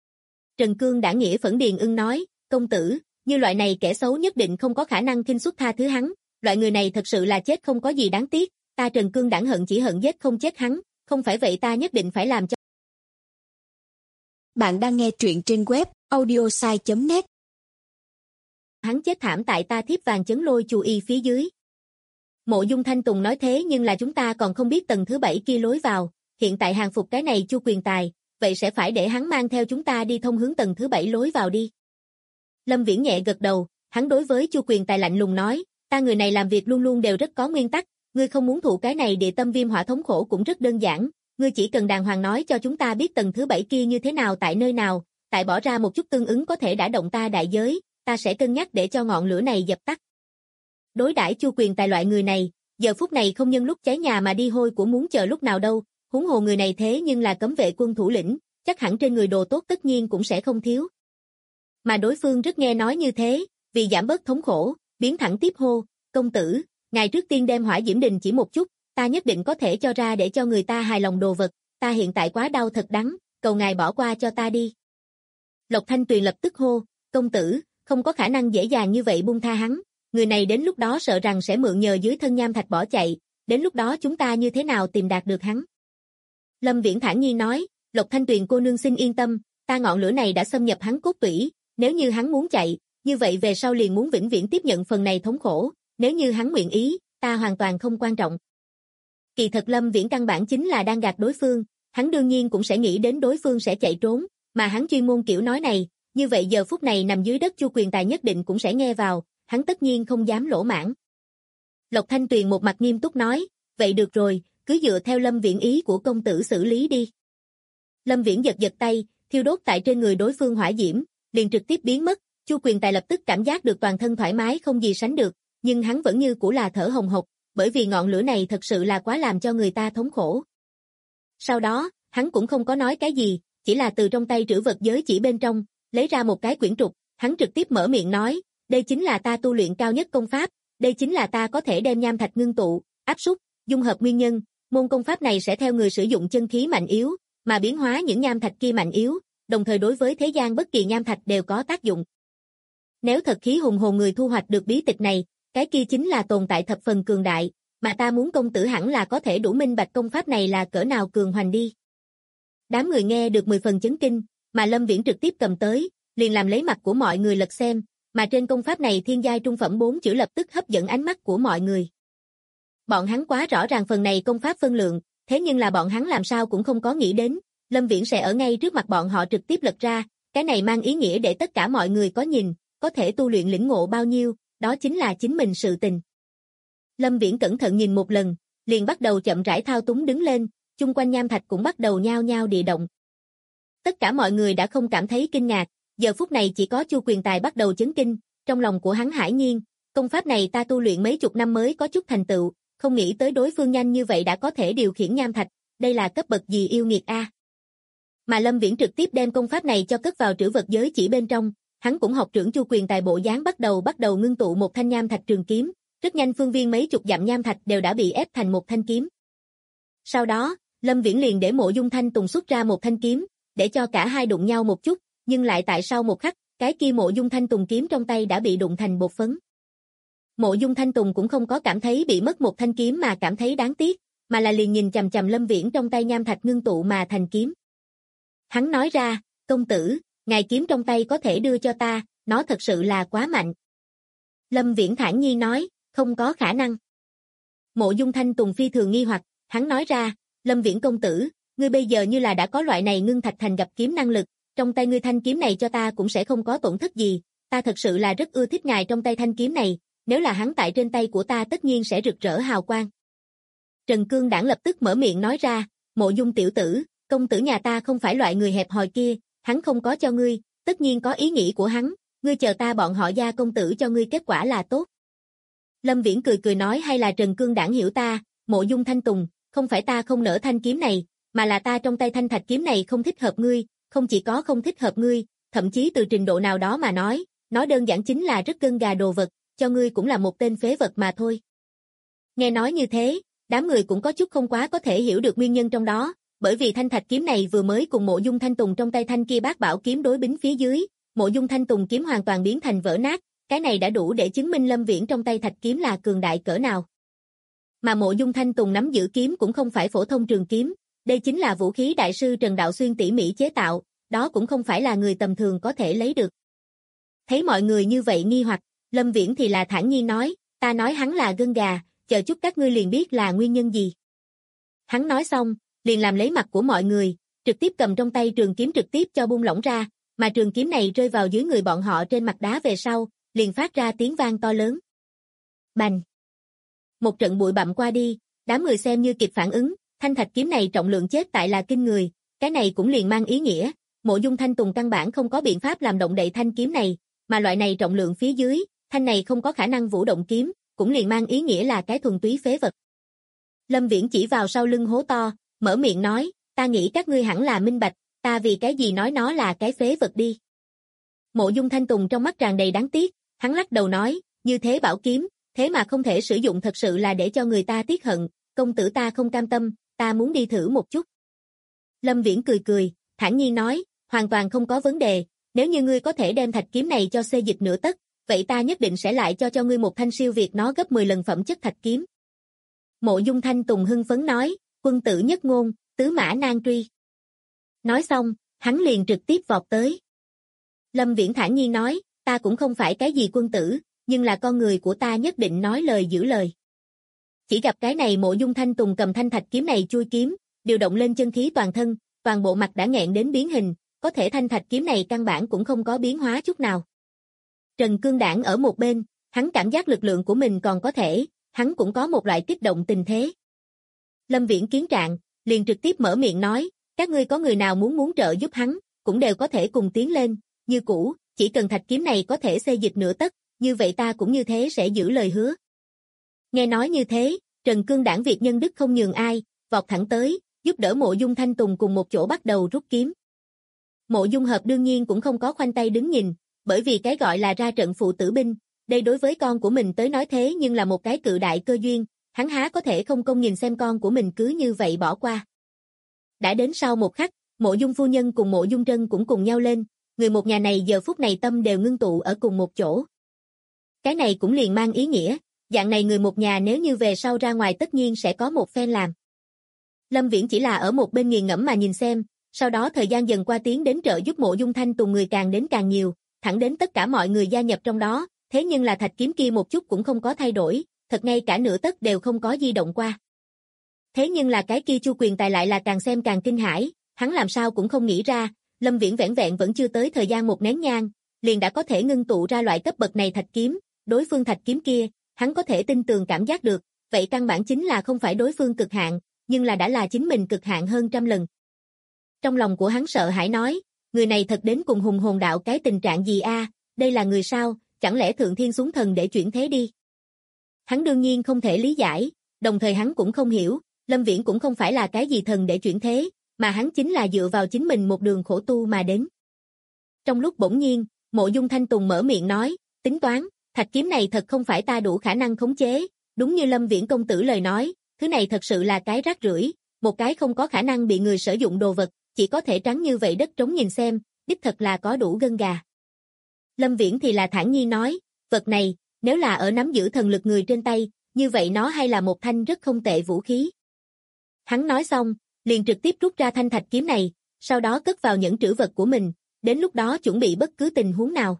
Trần Cương Đảng nghĩa phẫn điền ưng nói, "Công tử, như loại này kẻ xấu nhất định không có khả năng khinh suất tha thứ hắn, loại người này thật sự là chết không có gì đáng tiếc, ta Trần Cương Đảng hận chỉ hận giết không chết hắn, không phải vậy ta nhất định phải làm cho." Bạn đang nghe truyện trên web audiosai.net. "Hắn chết thảm tại ta thiếp vàng chấn lôi chù y phía dưới." Mộ Dung Thanh Tùng nói, "Thế nhưng là chúng ta còn không biết tầng thứ 7 kia lối vào, hiện tại hàng phục cái này Chu Quyền Tài, vậy sẽ phải để hắn mang theo chúng ta đi thông hướng tầng thứ 7 lối vào đi." Lâm Viễn nhẹ gật đầu, hắn đối với Chu Quyền Tài lạnh lùng nói, "Ta người này làm việc luôn luôn đều rất có nguyên tắc, ngươi không muốn thụ cái này địa tâm viêm hỏa thống khổ cũng rất đơn giản, ngươi chỉ cần đàng hoàng nói cho chúng ta biết tầng thứ 7 kia như thế nào tại nơi nào, tại bỏ ra một chút tương ứng có thể đả động ta đại giới, ta sẽ cân nhắc để cho ngọn lửa này dập tắt." Đối đãi Chu Quyền Tài loại người này, giờ phút này không nhân lúc cháy nhà mà đi hôi của muốn chờ lúc nào đâu, huống hồ người này thế nhưng là cấm vệ quân thủ lĩnh, chắc hẳn trên người đồ tốt tất nhiên cũng sẽ không thiếu. Mà đối phương rất nghe nói như thế, vì giảm bớt thống khổ, biến thẳng tiếp hô, "Công tử, ngài trước tiên đem hỏa diễm đình chỉ một chút, ta nhất định có thể cho ra để cho người ta hài lòng đồ vật, ta hiện tại quá đau thật đắng, cầu ngài bỏ qua cho ta đi." Lộc Thanh Tuyền lập tức hô, "Công tử, không có khả năng dễ dàng như vậy buông tha hắn, người này đến lúc đó sợ rằng sẽ mượn nhờ dưới thân nham thạch bỏ chạy, đến lúc đó chúng ta như thế nào tìm đạt được hắn?" Lâm Viễn thản nhiên nói, "Lộc Thanh Tuyền cô nương xin yên tâm, ta ngọn lửa này đã xâm nhập hắn cốt tủy, nếu như hắn muốn chạy, như vậy về sau liền muốn vĩnh viễn tiếp nhận phần này thống khổ, nếu như hắn nguyện ý, ta hoàn toàn không quan trọng." Kỳ thật Lâm Viễn căn bản chính là đang gạt đối phương, hắn đương nhiên cũng sẽ nghĩ đến đối phương sẽ chạy trốn, mà hắn chuyên môn kiểu nói này, như vậy giờ phút này nằm dưới đất Chu Quyền Tài nhất định cũng sẽ nghe vào, hắn tất nhiên không dám lỗ mãng. Lộc Thanh Tuyền một mặt nghiêm túc nói, "Vậy được rồi, cứ dựa theo Lâm Viễn ý của công tử xử lý đi." Lâm Viễn giật giật tay, thiêu đốt tại trên người đối phương hỏa diễm, liền trực tiếp biến mất, Chu Quyền Tài lập tức cảm giác được toàn thân thoải mái không gì sánh được, nhưng hắn vẫn như cũ là thở hồng hộc, bởi vì ngọn lửa này thật sự là quá làm cho người ta thống khổ. Sau đó, hắn cũng không có nói cái gì, chỉ là từ trong tay trữ vật giới chỉ bên trong, lấy ra một cái quyển trục, hắn trực tiếp mở miệng nói, đây chính là ta tu luyện cao nhất công pháp, đây chính là ta có thể đem nham thạch ngưng tụ, áp xúc, dung hợp nguyên nhân, môn công pháp này sẽ theo người sử dụng chân khí mạnh yếu, mà biến hóa những nham thạch kia mạnh yếu, đồng thời đối với thế gian bất kỳ nham thạch đều có tác dụng. Nếu thật khí hùng hồn người thu hoạch được bí tịch này, cái kia chính là tồn tại thập phần cường đại, mà ta muốn công tử hẳn là có thể đủ minh bạch công pháp này là cỡ nào cường hoành đi. Đám người nghe được 10 phần chấn kinh, mà Lâm Viễn trực tiếp cầm tới, liền làm lấy mặt của mọi người lật xem, mà trên công pháp này thiên giai trung phẩm 4 chữ lập tức hấp dẫn ánh mắt của mọi người. Bọn hắn quá rõ ràng phần này công pháp phân lượng, thế nhưng là bọn hắn làm sao cũng không có nghĩ đến, Lâm Viễn sẽ ở ngay trước mặt bọn họ trực tiếp lật ra, cái này mang ý nghĩa để tất cả mọi người có nhìn, có thể tu luyện lĩnh ngộ bao nhiêu, đó chính là chính mình sự tình. Lâm Viễn cẩn thận nhìn một lần, liền bắt đầu chậm rãi thao túng đứng lên, chung quanh nham thạch cũng bắt đầu nhao nhao địa động. Tất cả mọi người đã không cảm thấy kinh ngạc, giờ phút này chỉ có Chu Quyền Tài bắt đầu chấn kinh, trong lòng của hắn hải nhiên, công pháp này ta tu luyện mấy chục năm mới có chút thành tựu, không nghĩ tới đối phương nhanh như vậy đã có thể điều khiển nham thạch, đây là cấp bậc gì yêu nghiệt a. Mà Lâm Viễn trực tiếp đem công pháp này cho cất vào trữ vật giới chỉ bên trong, hắn cũng học trưởng Chu Quyền Tài bộ dáng bắt đầu ngưng tụ một thanh nham thạch trường kiếm, rất nhanh phương viên mấy chục dặm nham thạch đều đã bị ép thành một thanh kiếm. Sau đó, Lâm Viễn liền để Mộ Dung Thanh Tùng xuất ra một thanh kiếm, để cho cả hai đụng nhau một chút, nhưng lại tại sau một khắc, cái kia Mộ Dung Thanh Tùng kiếm trong tay đã bị đụng thành bột phấn. Mộ Dung Thanh Tùng cũng không có cảm thấy bị mất một thanh kiếm mà cảm thấy đáng tiếc, mà là liền nhìn chằm chằm Lâm Viễn trong tay nham thạch ngưng tụ mà thành kiếm. Hắn nói ra, công tử, ngài kiếm trong tay có thể đưa cho ta, nó thật sự là quá mạnh. Lâm Viễn thản nhiên nói, không có khả năng. Mộ Dung Thanh Tùng phi thường nghi hoặc, hắn nói ra, Lâm Viễn công tử, ngươi bây giờ như là đã có loại này ngưng thạch thành gặp kiếm năng lực, trong tay ngươi thanh kiếm này cho ta cũng sẽ không có tổn thất gì, ta thật sự là rất ưa thích ngài trong tay thanh kiếm này, nếu là hắn tại trên tay của ta tất nhiên sẽ rực rỡ hào quang. Trần Cương Đảng lập tức mở miệng nói ra, Mộ Dung tiểu tử, công tử nhà ta không phải loại người hẹp hòi kia, hắn không có cho ngươi, tất nhiên có ý nghĩ của hắn, ngươi chờ ta bọn họ gia công tử cho ngươi kết quả là tốt. Lâm Viễn cười cười nói hay là Trần Cương Đảng hiểu ta, Mộ Dung Thanh Tùng, không phải ta không nỡ thanh kiếm này, mà là ta trong tay thanh thạch kiếm này không thích hợp ngươi, không chỉ có không thích hợp ngươi, thậm chí từ trình độ nào đó mà nói đơn giản chính là rất gân gà đồ vật, cho ngươi cũng là một tên phế vật mà thôi. Nghe nói như thế, đám người cũng có chút không quá có thể hiểu được nguyên nhân trong đó, bởi vì thanh thạch kiếm này vừa mới cùng Mộ Dung Thanh Tùng trong tay thanh kia bát bảo kiếm đối bính phía dưới, Mộ Dung Thanh Tùng kiếm hoàn toàn biến thành vỡ nát, cái này đã đủ để chứng minh Lâm Viễn trong tay thạch kiếm là cường đại cỡ nào. Mà Mộ Dung Thanh Tùng nắm giữ kiếm cũng không phải phổ thông trường kiếm, đây chính là vũ khí đại sư Trần Đạo Xuyên tỉ mỉ chế tạo, đó cũng không phải là người tầm thường có thể lấy được. Thấy mọi người như vậy nghi hoặc, Lâm Viễn thì là thản nhiên nói, ta nói hắn là gân gà, chờ chút các ngươi liền biết là nguyên nhân gì. Hắn nói xong, liền làm lấy mặt của mọi người, trực tiếp cầm trong tay trường kiếm trực tiếp cho buông lỏng ra, mà trường kiếm này rơi vào dưới người bọn họ trên mặt đá về sau, liền phát ra tiếng vang to lớn. Bành! Một trận bụi bặm qua đi, đám người xem như kịp phản ứng, thanh thạch kiếm này trọng lượng chết tại là kinh người, cái này cũng liền mang ý nghĩa, Mộ Dung Thanh Tùng căn bản không có biện pháp làm động đậy thanh kiếm này, mà loại này trọng lượng phía dưới, thanh này không có khả năng vũ động kiếm, cũng liền mang ý nghĩa là cái thuần túy phế vật. Lâm Viễn chỉ vào sau lưng hố to, mở miệng nói, ta nghĩ các ngươi hẳn là minh bạch, ta vì cái gì nói nó là cái phế vật đi. Mộ Dung Thanh Tùng trong mắt tràn đầy đáng tiếc, hắn lắc đầu nói, như thế bảo kiếm, thế mà không thể sử dụng thật sự là để cho người ta tiếc hận, công tử ta không cam tâm, ta muốn đi thử một chút. Lâm Viễn cười cười, thản nhiên nói, hoàn toàn không có vấn đề, nếu như ngươi có thể đem thạch kiếm này cho xê dịch nửa tấc, vậy ta nhất định sẽ lại cho ngươi một thanh siêu việt nó gấp 10 lần phẩm chất thạch kiếm. Mộ Dung Thanh Tùng hưng phấn nói, quân tử nhất ngôn, tứ mã nan truy. Nói xong, hắn liền trực tiếp vọt tới. Lâm Viễn thản nhiên nói, ta cũng không phải cái gì quân tử, nhưng là con người của ta nhất định nói lời giữ lời. Chỉ gặp cái này Mộ Dung Thanh Tùng cầm thanh thạch kiếm này chui kiếm, điều động lên chân khí toàn thân, toàn bộ mặt đã nghẹn đến biến hình, có thể thanh thạch kiếm này căn bản cũng không có biến hóa chút nào. Trần Cương Đảng ở một bên, hắn cảm giác lực lượng của mình còn có thể, hắn cũng có một loại kích động tình thế. Lâm Viễn kiến trạng, liền trực tiếp mở miệng nói, các ngươi có người nào muốn trợ giúp hắn, cũng đều có thể cùng tiến lên, như cũ, chỉ cần thạch kiếm này có thể xê dịch nửa tấc, như vậy ta cũng như thế sẽ giữ lời hứa. Nghe nói như thế, Trần Cương Đảng việc nhân đức không nhường ai, vọt thẳng tới, giúp đỡ Mộ Dung Thanh Tùng cùng một chỗ bắt đầu rút kiếm. Mộ Dung Hợp đương nhiên cũng không có khoanh tay đứng nhìn, bởi vì cái gọi là ra trận phụ tử binh, đây đối với con của mình tới nói thế nhưng là một cái cự đại cơ duyên, hắn há có thể không công nhìn xem con của mình cứ như vậy bỏ qua. Đã đến sau một khắc, Mộ Dung phu nhân cùng Mộ Dung Trân cũng cùng nhau lên, người một nhà này giờ phút này tâm đều ngưng tụ ở cùng một chỗ. Cái này cũng liền mang ý nghĩa, dạng này người một nhà nếu như về sau ra ngoài tất nhiên sẽ có một phen làm. Lâm Viễn chỉ là ở một bên nghiền ngẫm mà nhìn xem, sau đó thời gian dần qua tiến đến trợ giúp Mộ Dung Thanh Tùng người càng đến càng nhiều, thẳng đến tất cả mọi người gia nhập trong đó, thế nhưng là thạch kiếm kia một chút cũng không có thay đổi, thật ngay cả nửa tấc đều không có di động qua. Thế nhưng là cái kia Chu Quyền Tài lại là càng xem càng kinh hãi, hắn làm sao cũng không nghĩ ra, Lâm Viễn vẻn vẹn vẫn chưa tới thời gian một nén nhang, liền đã có thể ngưng tụ ra loại cấp bậc này thạch kiếm, đối phương thạch kiếm kia, hắn có thể tin tường cảm giác được, vậy căn bản chính là không phải đối phương cực hạn, nhưng là đã là chính mình cực hạn hơn trăm lần. Trong lòng của hắn sợ hãi nói, người này thật đến cùng hùng hồn đạo cái tình trạng gì a, đây là người sao, chẳng lẽ thượng thiên xuống thần để chuyển thế đi. Hắn đương nhiên không thể lý giải, đồng thời hắn cũng không hiểu, Lâm Viễn cũng không phải là cái gì thần để chuyển thế, mà hắn chính là dựa vào chính mình một đường khổ tu mà đến. Trong lúc bỗng nhiên, Mộ Dung Thanh Tùng mở miệng nói, tính toán, thạch kiếm này thật không phải ta đủ khả năng khống chế, đúng như Lâm Viễn công tử lời nói, thứ này thật sự là cái rác rưởi, một cái không có khả năng bị người sử dụng đồ vật, chỉ có thể trắng như vậy đất trống nhìn xem, đích thật là có đủ gân gà. Lâm Viễn thì là thản nhiên nói, vật này, nếu là ở nắm giữ thần lực người trên tay, như vậy nó hay là một thanh rất không tệ vũ khí. Hắn nói xong, liền trực tiếp rút ra thanh thạch kiếm này, sau đó cất vào những trữ vật của mình, đến lúc đó chuẩn bị bất cứ tình huống nào.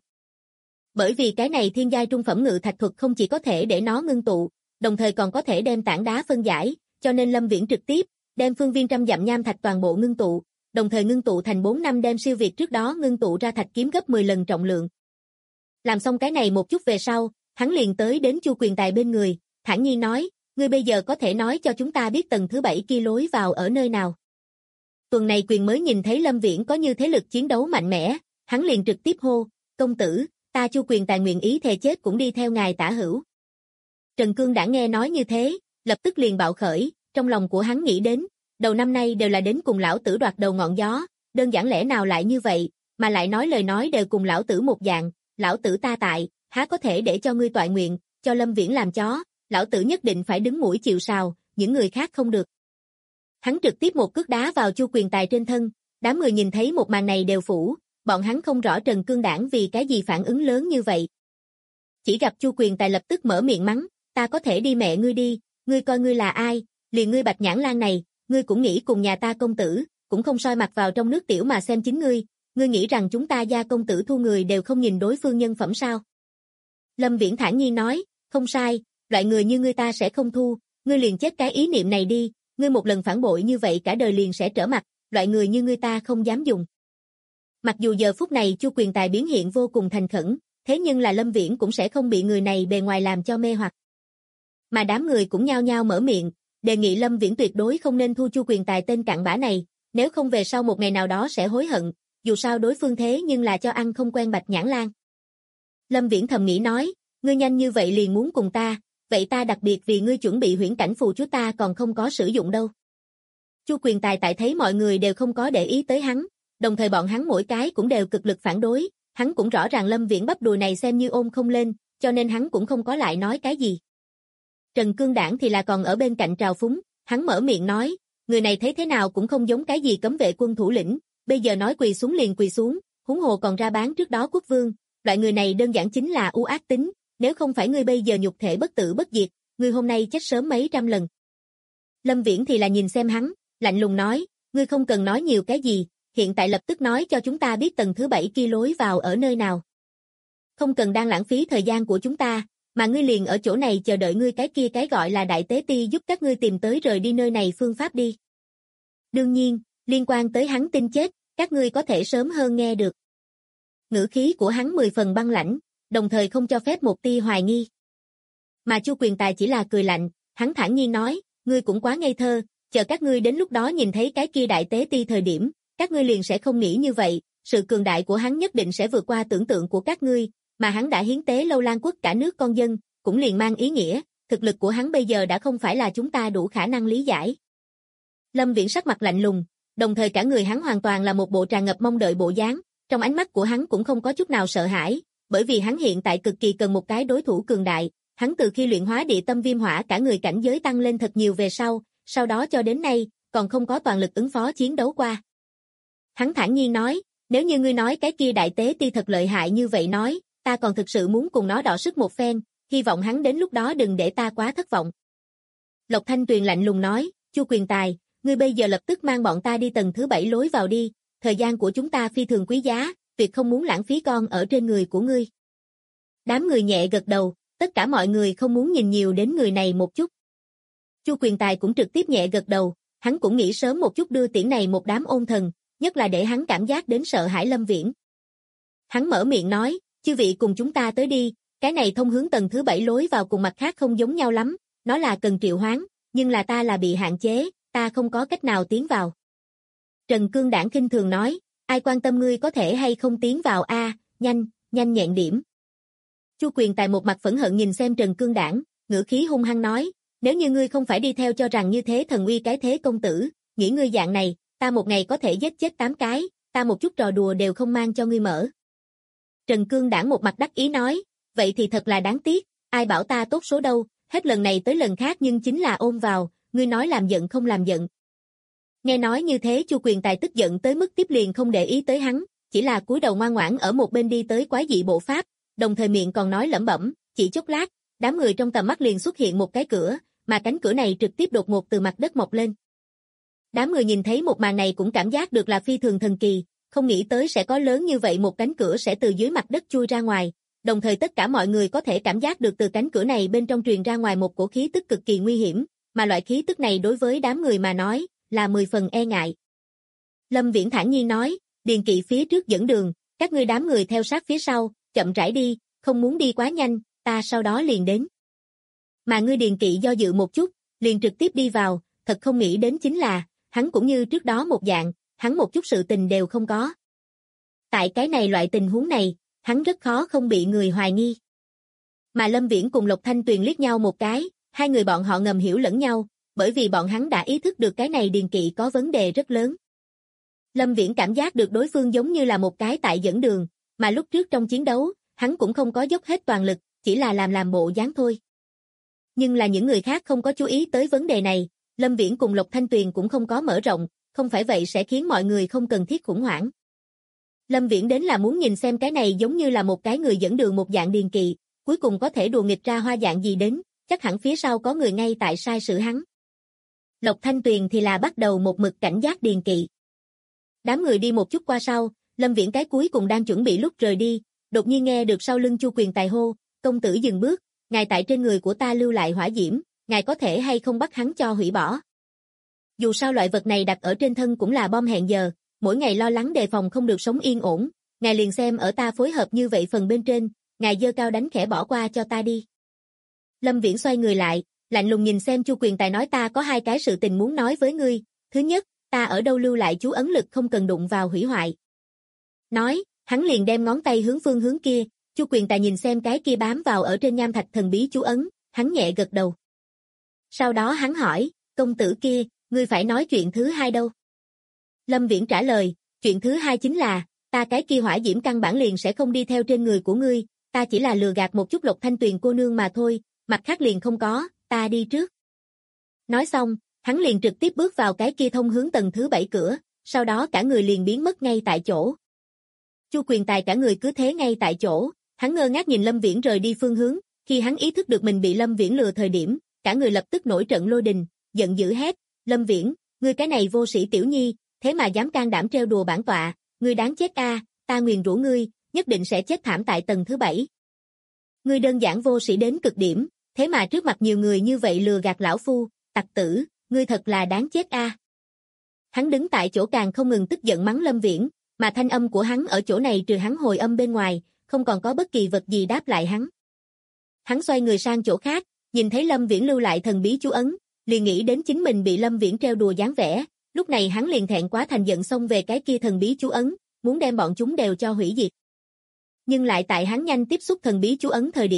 Bởi vì cái này thiên giai trung phẩm ngự thạch thuật không chỉ có thể để nó ngưng tụ, đồng thời còn có thể đem tảng đá phân giải, cho nên Lâm Viễn trực tiếp đem phương viên trăm dặm nham thạch toàn bộ ngưng tụ, đồng thời ngưng tụ thành 4 năm đem siêu việt trước đó ngưng tụ ra thạch kiếm gấp 10 lần trọng lượng. Làm xong cái này một chút về sau, hắn liền tới đến Chu Quyền Tài bên người, thản nhiên nói, ngươi bây giờ có thể nói cho chúng ta biết tầng thứ 7 kia lối vào ở nơi nào. Tuần này Quyền mới nhìn thấy Lâm Viễn có như thế lực chiến đấu mạnh mẽ, hắn liền trực tiếp hô, công tử, ta Chu Quyền Tài nguyện ý thề chết cũng đi theo ngài tả hữu. Trần Cương đã nghe nói như thế, lập tức liền bạo khởi, trong lòng của hắn nghĩ đến, đầu năm nay đều là đến cùng lão tử đoạt đầu ngọn gió, đơn giản lẽ nào lại như vậy, mà lại nói lời nói đều cùng lão tử một dạng, lão tử ta tại, há có thể để cho ngươi toại nguyện, cho Lâm Viễn làm chó, lão tử nhất định phải đứng mũi chịu sào, những người khác không được. Hắn trực tiếp một cước đá vào Chu Quyền Tài trên thân, đám người nhìn thấy một màn này đều phủ, bọn hắn không rõ Trần Cương Đảng vì cái gì phản ứng lớn như vậy. Chỉ gặp Chu Quyền Tài lập tức mở miệng mắng, ta có thể đi mẹ ngươi đi, ngươi coi ngươi là ai, liền ngươi Bạch Nhãn Lang này, ngươi cũng nghĩ cùng nhà ta công tử, cũng không soi mặt vào trong nước tiểu mà xem chính ngươi nghĩ rằng chúng ta gia công tử thu người đều không nhìn đối phương nhân phẩm sao? Lâm Viễn thản nhiên nói, không sai, loại người như ngươi ta sẽ không thu, ngươi liền chết cái ý niệm này đi, ngươi một lần phản bội như vậy cả đời liền sẽ trở mặt, loại người như ngươi ta không dám dùng. Mặc dù giờ phút này Chu Quyền Tài biến hiện vô cùng thành khẩn, thế nhưng là Lâm Viễn cũng sẽ không bị người này bề ngoài làm cho mê hoặc. Mà đám người cũng nhao nhao mở miệng, đề nghị Lâm Viễn tuyệt đối không nên thu Chu Quyền Tài tên cặn bã này, nếu không về sau một ngày nào đó sẽ hối hận, dù sao đối phương thế nhưng là cho ăn không quen Bạch Nhãn Lang. Lâm Viễn thầm nghĩ nói, ngươi nhanh như vậy liền muốn cùng ta, vậy ta đặc biệt vì ngươi chuẩn bị huyễn cảnh phù chú ta còn không có sử dụng đâu. Chu Quyền Tài tại thấy mọi người đều không có để ý tới hắn, đồng thời bọn hắn mỗi cái cũng đều cực lực phản đối, hắn cũng rõ ràng Lâm Viễn bắp đùi này xem như ôm không lên, cho nên hắn cũng không có lại nói cái gì. Trần Cương Đảng thì là còn ở bên cạnh trào phúng, hắn mở miệng nói, người này thấy thế nào cũng không giống cái gì cấm vệ quân thủ lĩnh, bây giờ nói quỳ xuống liền quỳ xuống, huống hồ còn ra bán trước đó quốc vương, loại người này đơn giản chính là u ác tính, nếu không phải ngươi bây giờ nhục thể bất tử bất diệt, ngươi hôm nay chết sớm mấy trăm lần. Lâm Viễn thì là nhìn xem hắn, lạnh lùng nói, ngươi không cần nói nhiều cái gì, hiện tại lập tức nói cho chúng ta biết tầng thứ 7 kia lối vào ở nơi nào. Không cần đang lãng phí thời gian của chúng ta, mà ngươi liền ở chỗ này chờ đợi ngươi cái kia cái gọi là đại tế ti giúp các ngươi tìm tới rời đi nơi này phương pháp đi. Đương nhiên, liên quan tới hắn tin chết, các ngươi có thể sớm hơn nghe được. Ngữ khí của hắn 10 phần băng lãnh, đồng thời không cho phép một tia hoài nghi. Mà Chu Quyền Tài chỉ là cười lạnh, hắn thản nhiên nói, ngươi cũng quá ngây thơ, chờ các ngươi đến lúc đó nhìn thấy cái kia đại tế ti thời điểm, các ngươi liền sẽ không nghĩ như vậy, sự cường đại của hắn nhất định sẽ vượt qua tưởng tượng của các ngươi, mà hắn đã hiến tế Lâu Lan quốc cả nước con dân, cũng liền mang ý nghĩa, thực lực của hắn bây giờ đã không phải là chúng ta đủ khả năng lý giải. Lâm Viễn sắc mặt lạnh lùng, đồng thời cả người hắn hoàn toàn là một bộ tràn ngập mong đợi bộ dáng, trong ánh mắt của hắn cũng không có chút nào sợ hãi, bởi vì hắn hiện tại cực kỳ cần một cái đối thủ cường đại, hắn từ khi luyện hóa địa tâm viêm hỏa cả người cảnh giới tăng lên thật nhiều về sau đó cho đến nay, còn không có toàn lực ứng phó chiến đấu qua. Hắn thản nhiên nói, nếu như ngươi nói cái kia đại tế ti thật lợi hại như vậy nói, ta còn thực sự muốn cùng nó đọ sức một phen, hy vọng hắn đến lúc đó đừng để ta quá thất vọng. Lộc Thanh Tuyền lạnh lùng nói, Chu Quyền Tài, ngươi bây giờ lập tức mang bọn ta đi tầng thứ 7 lối vào đi, thời gian của chúng ta phi thường quý giá, tuyệt không muốn lãng phí con ở trên người của ngươi. Đám người nhẹ gật đầu, tất cả mọi người không muốn nhìn nhiều đến người này một chút. Chu Quyền Tài cũng trực tiếp nhẹ gật đầu, hắn cũng nghĩ sớm một chút đưa tiễn này một đám ôn thần, nhất là để hắn cảm giác đến sợ hãi Lâm Viễn. Hắn mở miệng nói, chư vị cùng chúng ta tới đi, cái này thông hướng tầng thứ 7 lối vào cùng mặt khác không giống nhau lắm, nó là cần triệu hoán, nhưng là ta là bị hạn chế, ta không có cách nào tiến vào. Trần Cương Đảng khinh thường nói, ai quan tâm ngươi có thể hay không tiến vào a, nhanh nhẹn điểm. Chu Quyền Tài một mặt phẫn hận nhìn xem Trần Cương Đảng, ngữ khí hung hăng nói, nếu như ngươi không phải đi theo cho rằng như thế thần uy cái thế công tử, nghĩ ngươi dạng này, ta một ngày có thể giết chết 8 cái, ta một chút trò đùa đều không mang cho ngươi mở. Trần Cương Đảng một mặt đắc ý nói, vậy thì thật là đáng tiếc, ai bảo ta tốt số đâu, hết lần này tới lần khác nhưng chính là ôm vào, ngươi nói làm giận không làm giận. Nghe nói như thế Chu Quyền Tài tức giận tới mức tiếp liền không để ý tới hắn, chỉ là cúi đầu ngoan ngoãn ở một bên đi tới quái dị bộ pháp, đồng thời miệng còn nói lẩm bẩm, chỉ chốc lát, đám người trong tầm mắt liền xuất hiện một cái cửa, mà cánh cửa này trực tiếp đột ngột từ mặt đất mọc lên. Đám người nhìn thấy một màn này cũng cảm giác được là phi thường thần kỳ, không nghĩ tới sẽ có lớn như vậy một cánh cửa sẽ từ dưới mặt đất chui ra ngoài, đồng thời tất cả mọi người có thể cảm giác được từ cánh cửa này bên trong truyền ra ngoài một cổ khí tức cực kỳ nguy hiểm, mà loại khí tức này đối với đám người mà nói, là 10 phần e ngại. Lâm Viễn thản nhiên nói, Điền Kỵ phía trước dẫn đường, các ngươi đám người theo sát phía sau, chậm rãi đi, không muốn đi quá nhanh, ta sau đó liền đến. Mà ngươi Điền Kỵ do dự một chút, liền trực tiếp đi vào, thật không nghĩ đến chính là, hắn cũng như trước đó một dạng, hắn một chút sự tình đều không có. Tại cái này loại tình huống này, hắn rất khó không bị người hoài nghi. Mà Lâm Viễn cùng Lộc Thanh Tuyền liếc nhau một cái, hai người bọn họ ngầm hiểu lẫn nhau, bởi vì bọn hắn đã ý thức được cái này Điền Kỵ có vấn đề rất lớn. Lâm Viễn cảm giác được đối phương giống như là một cái tại dẫn đường, mà lúc trước trong chiến đấu, hắn cũng không có dốc hết toàn lực, chỉ là làm bộ dáng thôi. Nhưng là những người khác không có chú ý tới vấn đề này, Lâm Viễn cùng Lộc Thanh Tuyền cũng không có mở rộng, không phải vậy sẽ khiến mọi người không cần thiết khủng hoảng. Lâm Viễn đến là muốn nhìn xem cái này giống như là một cái người dẫn đường một dạng Điền Kỵ, cuối cùng có thể đùa nghịch ra hoa dạng gì đến, chắc hẳn phía sau có người ngay tại sai sự hắn. Lộc Thanh Tuyền thì là bắt đầu một mực cảnh giác Điền Kỵ. Đám người đi một chút qua sau, Lâm Viễn cái cuối cùng đang chuẩn bị lúc rời đi, đột nhiên nghe được sau lưng Chu Quyền Tài hô, công tử dừng bước, ngài tại trên người của ta lưu lại hỏa diễm, ngài có thể hay không bắt hắn cho hủy bỏ. Dù sao loại vật này đặt ở trên thân cũng là bom hẹn giờ, mỗi ngày lo lắng đề phòng không được sống yên ổn, ngài liền xem ở ta phối hợp như vậy phần bên trên, ngài giơ cao đánh khẽ bỏ qua cho ta đi. Lâm Viễn xoay người lại, lạnh lùng nhìn xem Chu Quyền Tài nói ta có 2 cái sự tình muốn nói với ngươi, thứ nhất, ta ở đâu lưu lại chú ấn lực không cần đụng vào hủy hoại. Nói, hắn liền đem ngón tay hướng phương hướng kia, Chu Quyền Tài nhìn xem cái kia bám vào ở trên nham thạch thần bí chú ấn, hắn nhẹ gật đầu. Sau đó hắn hỏi, công tử kia, ngươi phải nói chuyện thứ 2 đâu? Lâm Viễn trả lời, chuyện thứ 2 chính là, ta cái kia hỏa diễm căn bản liền sẽ không đi theo trên người của ngươi, ta chỉ là lừa gạt một chút Lộc Thanh Tuyền cô nương mà thôi, mặt khác liền không có, ta đi trước. Nói xong, hắn liền trực tiếp bước vào cái kia thông hướng tầng thứ 7 cửa, sau đó cả người liền biến mất ngay tại chỗ. Chu Quyền Tài cả người cứ thế ngay tại chỗ, hắn ngơ ngác nhìn Lâm Viễn rời đi phương hướng, khi hắn ý thức được mình bị Lâm Viễn lừa thời điểm, cả người lập tức nổi trận lôi đình, giận dữ hét, Lâm Viễn, ngươi cái này vô sĩ tiểu nhi, thế mà dám can đảm trêu đùa bản tọa, ngươi đáng chết a, ta nguyền rủa ngươi, nhất định sẽ chết thảm tại tầng thứ 7. Ngươi đơn giản vô sĩ đến cực điểm, thế mà trước mặt nhiều người như vậy lừa gạt lão phu, tặc tử, ngươi thật là đáng chết a. Hắn đứng tại chỗ càng không ngừng tức giận mắng Lâm Viễn, mà thanh âm của hắn ở chỗ này trừ hắn hồi âm bên ngoài, không còn có bất kỳ vật gì đáp lại hắn. Hắn xoay người sang chỗ khác, nhìn thấy Lâm Viễn lưu lại thần bí chú ấn, liền nghĩ đến chính mình bị Lâm Viễn trêu đùa dáng vẻ, lúc này hắn liền thẹn quá thành giận xông về cái kia thần bí chú ấn, muốn đem bọn chúng đều cho hủy diệt. Nhưng lại tại hắn nhanh tiếp xúc thần bí chú ấn thời điểm,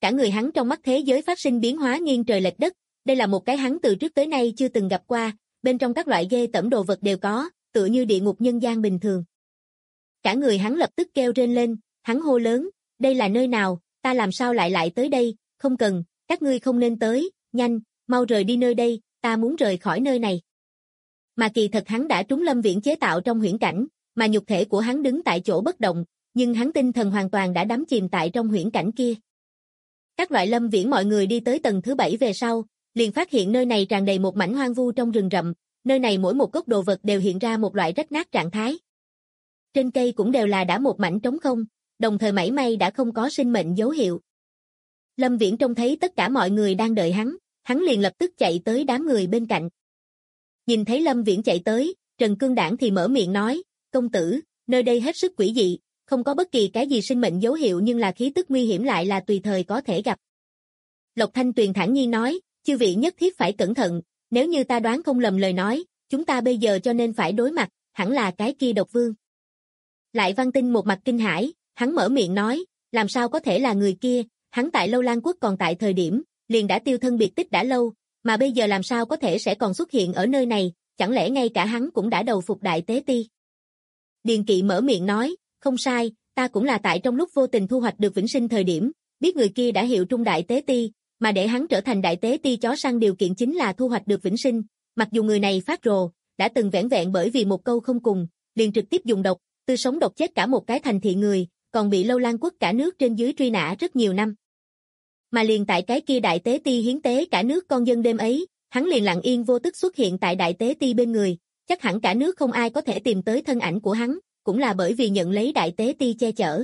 Cả người hắn trong mắt thế giới phát sinh biến hóa nghiêng trời lệch đất, đây là một cái hắn từ trước tới nay chưa từng gặp qua, bên trong các loại ghê tởm đồ vật đều có, tựa như địa ngục nhân gian bình thường. Cả người hắn lập tức kêu rên lên, hắn hô lớn, đây là nơi nào, ta làm sao lại tới đây, không cần, các ngươi không nên tới, nhanh, mau rời đi nơi đây, ta muốn rời khỏi nơi này. Mà kỳ thật hắn đã trúng Lâm Viễn chế tạo trong huyễn cảnh, mà nhục thể của hắn đứng tại chỗ bất động, nhưng hắn tinh thần hoàn toàn đã đắm chìm tại trong huyễn cảnh kia. Các loại Lâm Viễn mọi người đi tới tầng thứ 7 về sau, liền phát hiện nơi này tràn đầy một mảnh hoang vu trong rừng rậm, nơi này mỗi một gốc đồ vật đều hiện ra một loại rách nát trạng thái. Trên cây cũng đều là đã một mảnh trống không, đồng thời mảy may đã không có sinh mệnh dấu hiệu. Lâm Viễn trông thấy tất cả mọi người đang đợi hắn liền lập tức chạy tới đám người bên cạnh. Nhìn thấy Lâm Viễn chạy tới, Trần Cương Đảng thì mở miệng nói, công tử, nơi đây hết sức quỷ dị, không có bất kỳ cái gì sinh mệnh dấu hiệu nhưng là khí tức nguy hiểm lại là tùy thời có thể gặp. Lộc Thanh Tuyền thản nhiên nói, chư vị nhất thiết phải cẩn thận, nếu như ta đoán không lầm lời nói, chúng ta bây giờ cho nên phải đối mặt, hẳn là cái kia độc vương. Lại Văn Tinh một mặt kinh hãi, hắn mở miệng nói, làm sao có thể là người kia, hắn tại Lâu Lan Quốc còn tại thời điểm, liền đã tiêu thân biệt tích đã lâu, mà bây giờ làm sao có thể sẽ còn xuất hiện ở nơi này, chẳng lẽ ngay cả hắn cũng đã đầu phục Đại Tế Ti. Điền Kỵ mở miệng nói, không sai, ta cũng là tại trong lúc vô tình thu hoạch được vĩnh sinh thời điểm, biết người kia đã hiệu trung Đại Tế Ti, mà để hắn trở thành Đại Tế Ti chó săn điều kiện chính là thu hoạch được vĩnh sinh, mặc dù người này phát rồ, đã từng vẻn vẹn bởi vì một câu không cùng, liền trực tiếp dùng độc, tươi sống độc chết cả một cái thành thị người, còn bị Lâu Lan Quốc cả nước trên dưới truy nã rất nhiều năm. Mà liền tại cái kia Đại Tế Ti hiến tế cả nước con dân đêm ấy, hắn liền lặng yên vô tức xuất hiện tại Đại Tế Ti bên người, chắc hẳn cả nước không ai có thể tìm tới thân ảnh của hắn, cũng là bởi vì nhận lấy Đại Tế Ti che chở.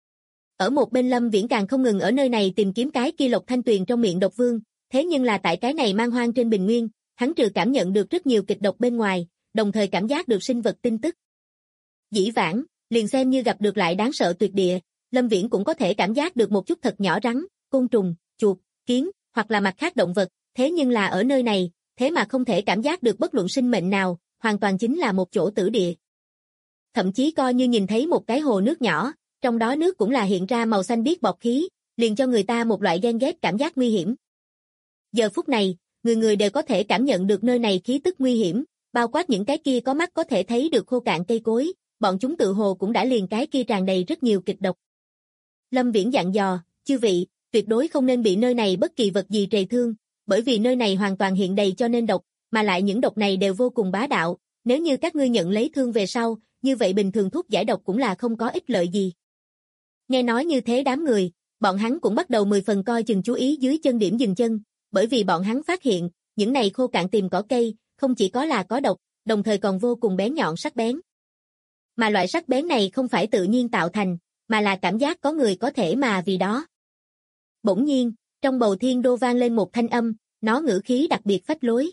Ở một bên Lâm Viễn càng không ngừng ở nơi này tìm kiếm cái kia Lộc Thanh Tuyền trong miệng độc vương, thế nhưng là tại cái này man hoang trên bình nguyên, hắn trừ cảm nhận được rất nhiều kịch độc bên ngoài, đồng thời cảm giác được sinh vật tin tức. Dĩ vãng, liền xem như gặp được lại đáng sợ tuyệt địa, Lâm Viễn cũng có thể cảm giác được một chút thật nhỏ rắn, côn trùng, chuột, kiến, hoặc là mặt khác động vật, thế nhưng là ở nơi này, thế mà không thể cảm giác được bất luận sinh mệnh nào, hoàn toàn chính là một chỗ tử địa. Thậm chí coi như nhìn thấy một cái hồ nước nhỏ, trong đó nước cũng là hiện ra màu xanh biếc bọt khí, liền cho người ta một loại ghen ghét cảm giác nguy hiểm. Giờ phút này, người người đều có thể cảm nhận được nơi này khí tức nguy hiểm, bao quát những cái kia có mắt có thể thấy được khô cạn cây cối, bọn chúng tự hồ cũng đã liền cái kia tràn đầy rất nhiều kịch độc. Lâm Viễn dặn dò, chư vị, tuyệt đối không nên bị nơi này bất kỳ vật gì trầy thương, bởi vì nơi này hoàn toàn hiện đầy cho nên độc, mà lại những độc này đều vô cùng bá đạo, nếu như các ngươi nhận lấy thương về sau, như vậy bình thường thuốc giải độc cũng là không có ích lợi gì. Nghe nói như thế đám người, bọn hắn cũng bắt đầu 10 phần coi chừng chú ý dưới chân điểm dừng chân, bởi vì bọn hắn phát hiện, những này khô cạn tìm cỏ cây, không chỉ có là có độc, đồng thời còn vô cùng bén nhọn sắc bén. Mà loại sắc bén này không phải tự nhiên tạo thành, mà là cảm giác có người có thể mà vì đó. Bỗng nhiên, trong bầu thiên đô vang lên một thanh âm, nó ngữ khí đặc biệt phách lối.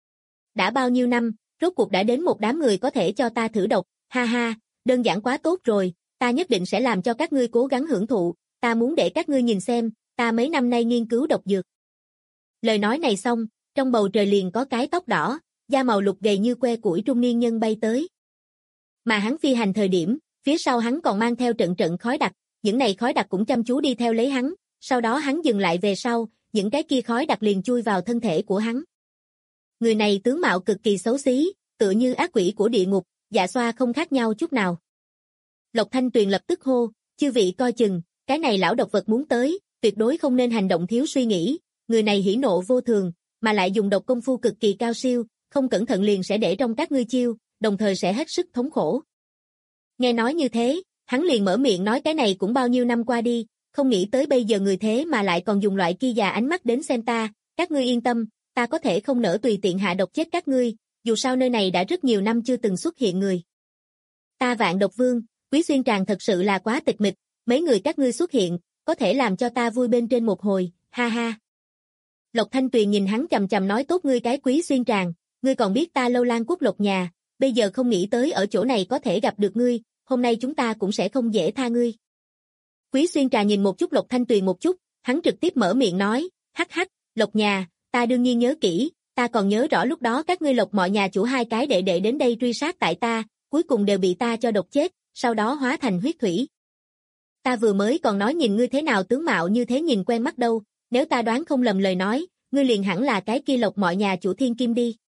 Đã bao nhiêu năm, rốt cuộc đã đến một đám người có thể cho ta thử độc, ha ha, đơn giản quá tốt rồi, ta nhất định sẽ làm cho các ngươi cố gắng hưởng thụ, ta muốn để các ngươi nhìn xem, ta mấy năm nay nghiên cứu độc dược. Lời nói này xong, trong bầu trời liền có cái tóc đỏ, da màu lục gầy như que củi trung niên nhân bay tới. Mà hắn phi hành thời điểm, phía sau hắn còn mang theo trận trận khói đặc, những này khói đặc cũng chăm chú đi theo lấy hắn, sau đó hắn dừng lại về sau, những cái kia khói đặc liền chui vào thân thể của hắn. Người này tướng mạo cực kỳ xấu xí, tựa như ác quỷ của địa ngục, dạ xoa không khác nhau chút nào. Lộc Thanh Tuyền lập tức hô, chư vị coi chừng, cái này lão độc vật muốn tới, tuyệt đối không nên hành động thiếu suy nghĩ, người này hỉ nộ vô thường, mà lại dùng độc công phu cực kỳ cao siêu, không cẩn thận liền sẽ để trong các ngươi chiêu, đồng thời sẽ hết sức thống khổ. Nghe nói như thế, hắn liền mở miệng nói cái này cũng bao nhiêu năm qua đi, không nghĩ tới bây giờ người thế mà lại còn dùng loại kia già ánh mắt đến xem ta, các ngươi yên tâm, ta có thể không nỡ tùy tiện hạ độc chết các ngươi, dù sao nơi này đã rất nhiều năm chưa từng xuất hiện người. Ta Vạn Độc Vương, Quý Xuyên Tràng thật sự là quá tịch mịch, mấy người các ngươi xuất hiện, có thể làm cho ta vui bên trên một hồi, ha ha. Lộc Thanh Tuyền nhìn hắn chằm chằm nói tốt ngươi cái Quý Xuyên Tràng, ngươi còn biết ta Lâu Lan Quốc Lộc nhà, bây giờ không nghĩ tới ở chỗ này có thể gặp được ngươi, hôm nay chúng ta cũng sẽ không dễ tha ngươi. Quý Xuyên Trà nhìn một chút Lộc Thanh Tuyền một chút, hắn trực tiếp mở miệng nói, hắc hắc, Lộc nhà, ta đương nhiên nhớ kỹ, ta còn nhớ rõ lúc đó các ngươi Lộc mọi nhà chủ hai cái đệ đệ đến đây truy sát tại ta, cuối cùng đều bị ta cho độc chết, sau đó hóa thành huyết thủy. Ta vừa mới còn nói nhìn ngươi thế nào tướng mạo như thế nhìn quen mắt đâu, nếu ta đoán không lầm lời nói, ngươi liền hẳn là cái kia Lộc mọi nhà chủ Thiên Kim đi.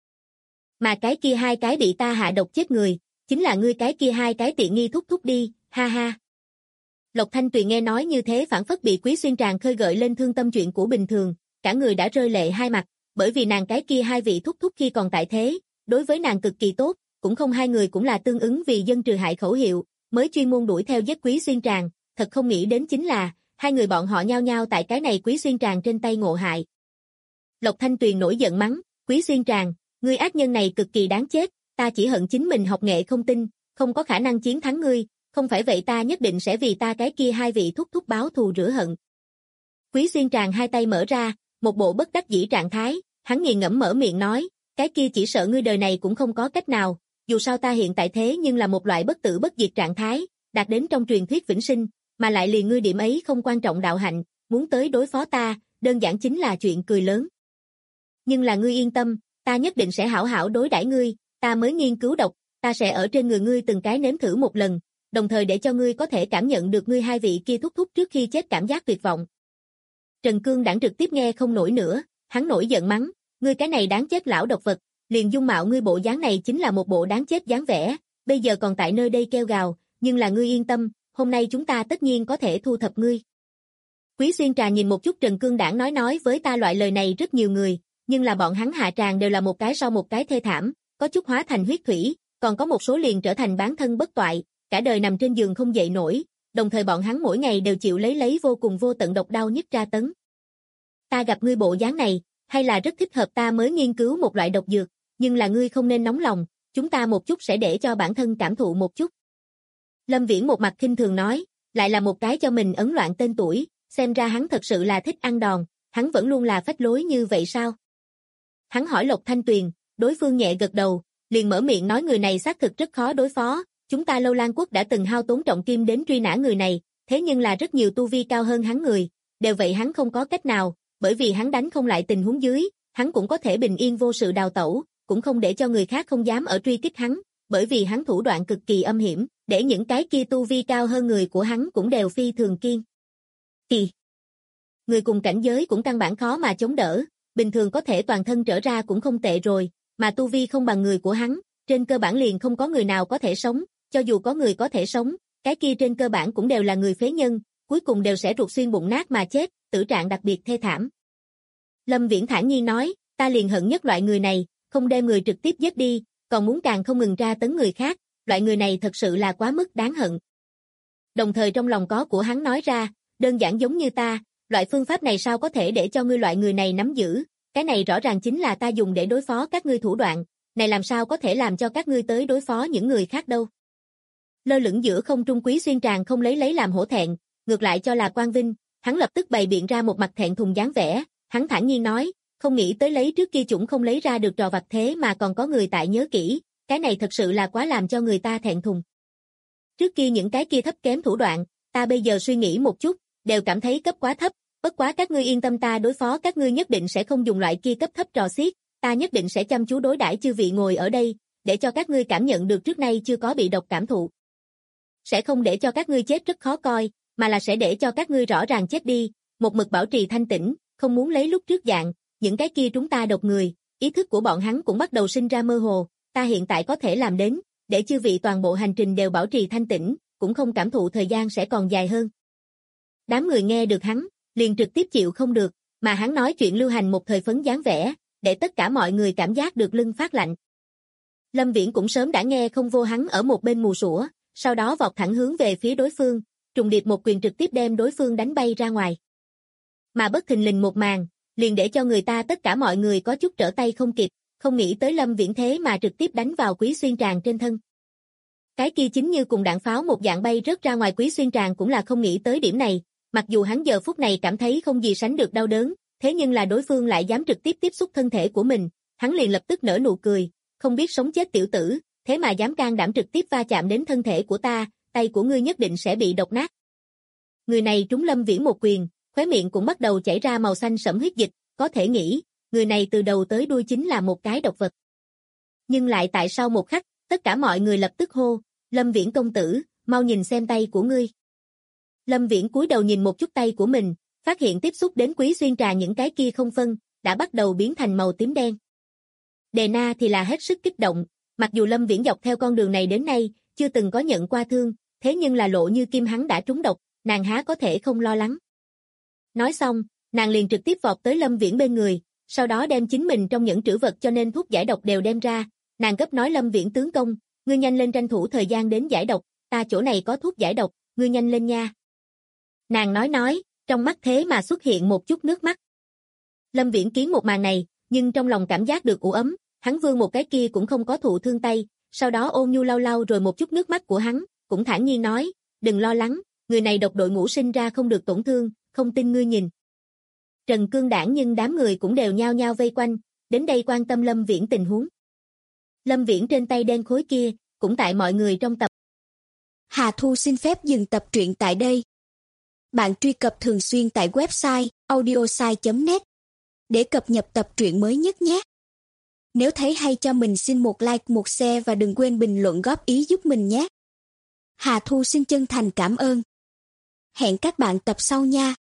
Mà cái kia hai cái bị ta hạ độc chết người, chính là ngươi cái kia hai cái tiện nghi thúc thúc đi, ha ha. Lộc Thanh Tuyền nghe nói như thế phản phất bị Quý Xuyên Tràng khơi gợi lên thương tâm chuyện của bình thường, cả người đã rơi lệ hai mặt, bởi vì nàng cái kia hai vị thúc thúc khi còn tại thế, đối với nàng cực kỳ tốt, cũng không hai người cũng là tương ứng vì dân trừ hại khẩu hiệu, mới chuyên môn đuổi theo giết Quý Xuyên Tràng, thật không nghĩ đến chính là, hai người bọn họ nhao nhao tại cái này Quý Xuyên Tràng trên tay ngộ hại. Lộc Thanh Tuyền nổi giận mắng, Quý Xuyên Tràng, ngươi ác nhân này cực kỳ đáng chết, ta chỉ hận chính mình học nghệ không tinh, không có khả năng chiến thắng ngươi, không phải vậy ta nhất định sẽ vì ta cái kia hai vị thúc thúc báo thù rửa hận. Quý Xuyên Tràng hai tay mở ra, một bộ bất đắc dĩ trạng thái, hắn nghiền ngẫm mở miệng nói, cái kia chỉ sợ ngươi đời này cũng không có cách nào, dù sao ta hiện tại thế nhưng là một loại bất tử bất diệt trạng thái, đạt đến trong truyền thuyết vĩnh sinh, mà lại liền ngươi điểm ấy không quan trọng đạo hạnh, muốn tới đối phó ta, đơn giản chính là chuyện cười lớn. Nhưng là ngươi yên tâm, ta nhất định sẽ hảo hảo đối đãi ngươi, ta mới nghiên cứu độc, ta sẽ ở trên người ngươi từng cái nếm thử một lần, đồng thời để cho ngươi có thể cảm nhận được ngươi hai vị kia thúc thúc trước khi chết cảm giác tuyệt vọng. Trần Cương Đảng trực tiếp nghe không nổi nữa, hắn nổi giận mắng, ngươi cái này đáng chết lão độc vật, liền dung mạo ngươi bộ dáng này chính là một bộ đáng chết dáng vẻ, bây giờ còn tại nơi đây kêu gào, nhưng là ngươi yên tâm, hôm nay chúng ta tất nhiên có thể thu thập ngươi. Quý Xuyên Trà nhìn một chút Trần Cương Đảng nói với ta loại lời này rất nhiều người, nhưng là bọn hắn hạ tràng đều là một cái sau một cái thê thảm, có chút hóa thành huyết thủy, còn có một số liền trở thành bán thân bất toại, cả đời nằm trên giường không dậy nổi, đồng thời bọn hắn mỗi ngày đều chịu lấy vô cùng vô tận độc đau nhức tra tấn. Ta gặp ngươi bộ dáng này, hay là rất thích hợp ta mới nghiên cứu một loại độc dược, nhưng là ngươi không nên nóng lòng, chúng ta một chút sẽ để cho bản thân cảm thụ một chút. Lâm Viễn một mặt khinh thường nói, lại là một cái cho mình ấn loạn tên tuổi, xem ra hắn thật sự là thích ăn đòn, hắn vẫn luôn là phách lối như vậy sao? Hắn hỏi Lộc Thanh Tuyền, đối phương nhẹ gật đầu, liền mở miệng nói người này xác thực rất khó đối phó, chúng ta Lâu Lan Quốc đã từng hao tốn trọng kim đến truy nã người này, thế nhưng là rất nhiều tu vi cao hơn hắn người, đều vậy hắn không có cách nào, bởi vì hắn đánh không lại tình huống dưới, hắn cũng có thể bình yên vô sự đào tẩu, cũng không để cho người khác không dám ở truy kích hắn, bởi vì hắn thủ đoạn cực kỳ âm hiểm, để những cái kia tu vi cao hơn người của hắn cũng đều phi thường kiên kỳ. Người cùng cảnh giới cũng căn bản khó mà chống đỡ, bình thường có thể toàn thân trở ra cũng không tệ rồi, mà tu vi không bằng người của hắn, trên cơ bản liền không có người nào có thể sống, cho dù có người có thể sống, cái kia trên cơ bản cũng đều là người phế nhân, cuối cùng đều sẽ ruột xuyên bụng nát mà chết, tử trạng đặc biệt thê thảm. Lâm Viễn thản nhiên nói, ta liền hận nhất loại người này, không đem người trực tiếp giết đi, còn muốn càng không ngừng tra tấn người khác, loại người này thật sự là quá mức đáng hận. Đồng thời trong lòng có của hắn nói ra, đơn giản giống như ta, loại phương pháp này sao có thể để cho ngươi loại người này nắm giữ, cái này rõ ràng chính là ta dùng để đối phó các ngươi thủ đoạn, này làm sao có thể làm cho các ngươi tới đối phó những người khác đâu. Lơ lửng giữa không trung Quý Xuyên Tràng không lấy làm hổ thẹn, ngược lại cho là quang vinh, hắn lập tức bày biện ra một mặt thẹn thùng dáng vẻ, hắn thản nhiên nói, không nghĩ tới lấy trước kia chúng không lấy ra được trò vặt thế mà còn có người tại nhớ kỹ, cái này thật sự là quá làm cho người ta thẹn thùng. Trước kia những cái kia thấp kém thủ đoạn, ta bây giờ suy nghĩ một chút, đều cảm thấy cấp quá thấp, bất quá các ngươi yên tâm ta đối phó các ngươi nhất định sẽ không dùng loại kia cấp thấp trò xiết, ta nhất định sẽ chăm chú đối đãi chư vị ngồi ở đây, để cho các ngươi cảm nhận được trước nay chưa có bị độc cảm thụ. Sẽ không để cho các ngươi chết rất khó coi, mà là sẽ để cho các ngươi rõ ràng chết đi, một mực bảo trì thanh tĩnh, không muốn lấy lúc trước dạng, những cái kia chúng ta độc người, ý thức của bọn hắn cũng bắt đầu sinh ra mơ hồ, ta hiện tại có thể làm đến, để chư vị toàn bộ hành trình đều bảo trì thanh tĩnh, cũng không cảm thụ thời gian sẽ còn dài hơn. Đám người nghe được hắn, liền trực tiếp chịu không được, mà hắn nói chuyện lưu hành một thời phấn dáng vẻ, để tất cả mọi người cảm giác được lưng phát lạnh. Lâm Viễn cũng sớm đã nghe không vô hắn ở một bên mù sủa, sau đó vọt thẳng hướng về phía đối phương, trùng điệp một quyền trực tiếp đem đối phương đánh bay ra ngoài. Mà bất thình lình một màn, liền để cho người ta tất cả mọi người có chút trở tay không kịp, không nghĩ tới Lâm Viễn thế mà trực tiếp đánh vào Quý Xuyên Tràng trên thân. Cái kia chính như cùng đạn pháo một dạng bay rớt ra ngoài Quý Xuyên Tràng cũng là không nghĩ tới điểm này, mặc dù hắn giờ phút này cảm thấy không gì sánh được đau đớn, thế nhưng là đối phương lại dám trực tiếp tiếp xúc thân thể của mình, hắn liền lập tức nở nụ cười, không biết sống chết tiểu tử, thế mà dám can đảm trực tiếp va chạm đến thân thể của ta, tay của ngươi nhất định sẽ bị độc nát. Người này trúng Lâm Viễn một quyền, khóe miệng cũng bắt đầu chảy ra màu xanh sẫm huyết dịch, có thể nghĩ, người này từ đầu tới đuôi chính là một cái độc vật. Nhưng lại tại sau một khắc, tất cả mọi người lập tức hô, Lâm Viễn công tử, mau nhìn xem tay của ngươi. Lâm Viễn cúi đầu nhìn một chút tay của mình, phát hiện tiếp xúc đến Quý Xuyên trà những cái kia không phân, đã bắt đầu biến thành màu tím đen. Đề Na thì là hết sức kích động, mặc dù Lâm Viễn dọc theo con đường này đến nay, chưa từng có nhận qua thương, thế nhưng là lộ như kim hắn đã trúng độc, nàng há có thể không lo lắng. Nói xong, nàng liền trực tiếp vọt tới Lâm Viễn bên người, sau đó đem chính mình trong những trữ vật cho nên thuốc giải độc đều đem ra, nàng gấp nói Lâm Viễn tướng công, ngươi nhanh lên tranh thủ thời gian đến giải độc, ta chỗ này có thuốc giải độc, ngươi nhanh lên nha. Nàng nói, trong mắt thế mà xuất hiện một chút nước mắt. Lâm Viễn kiến một màn này, nhưng trong lòng cảm giác được ủ ấm, hắn vươn một cái kia cũng không có thụ thương tay, sau đó ôn nhu lau lau rồi một chút nước mắt của hắn, cũng thản nhiên nói, đừng lo lắng, người này độc đội ngũ sinh ra không được tổn thương, không tin ngươi nhìn. Trần Cương Đảng nhưng đám người cũng đều nhao nhao vây quanh, đến đây quan tâm Lâm Viễn tình huống. Lâm Viễn trên tay đen khối kia, cũng tại mọi người trong tập. Hà Thu xin phép dừng tập truyện tại đây. Bạn truy cập thường xuyên tại website audiosai.net để cập nhật tập truyện mới nhất nhé. Nếu thấy hay cho mình xin một like, một share và đừng quên bình luận góp ý giúp mình nhé. Hà Thu xin chân thành cảm ơn. Hẹn các bạn tập sau nha.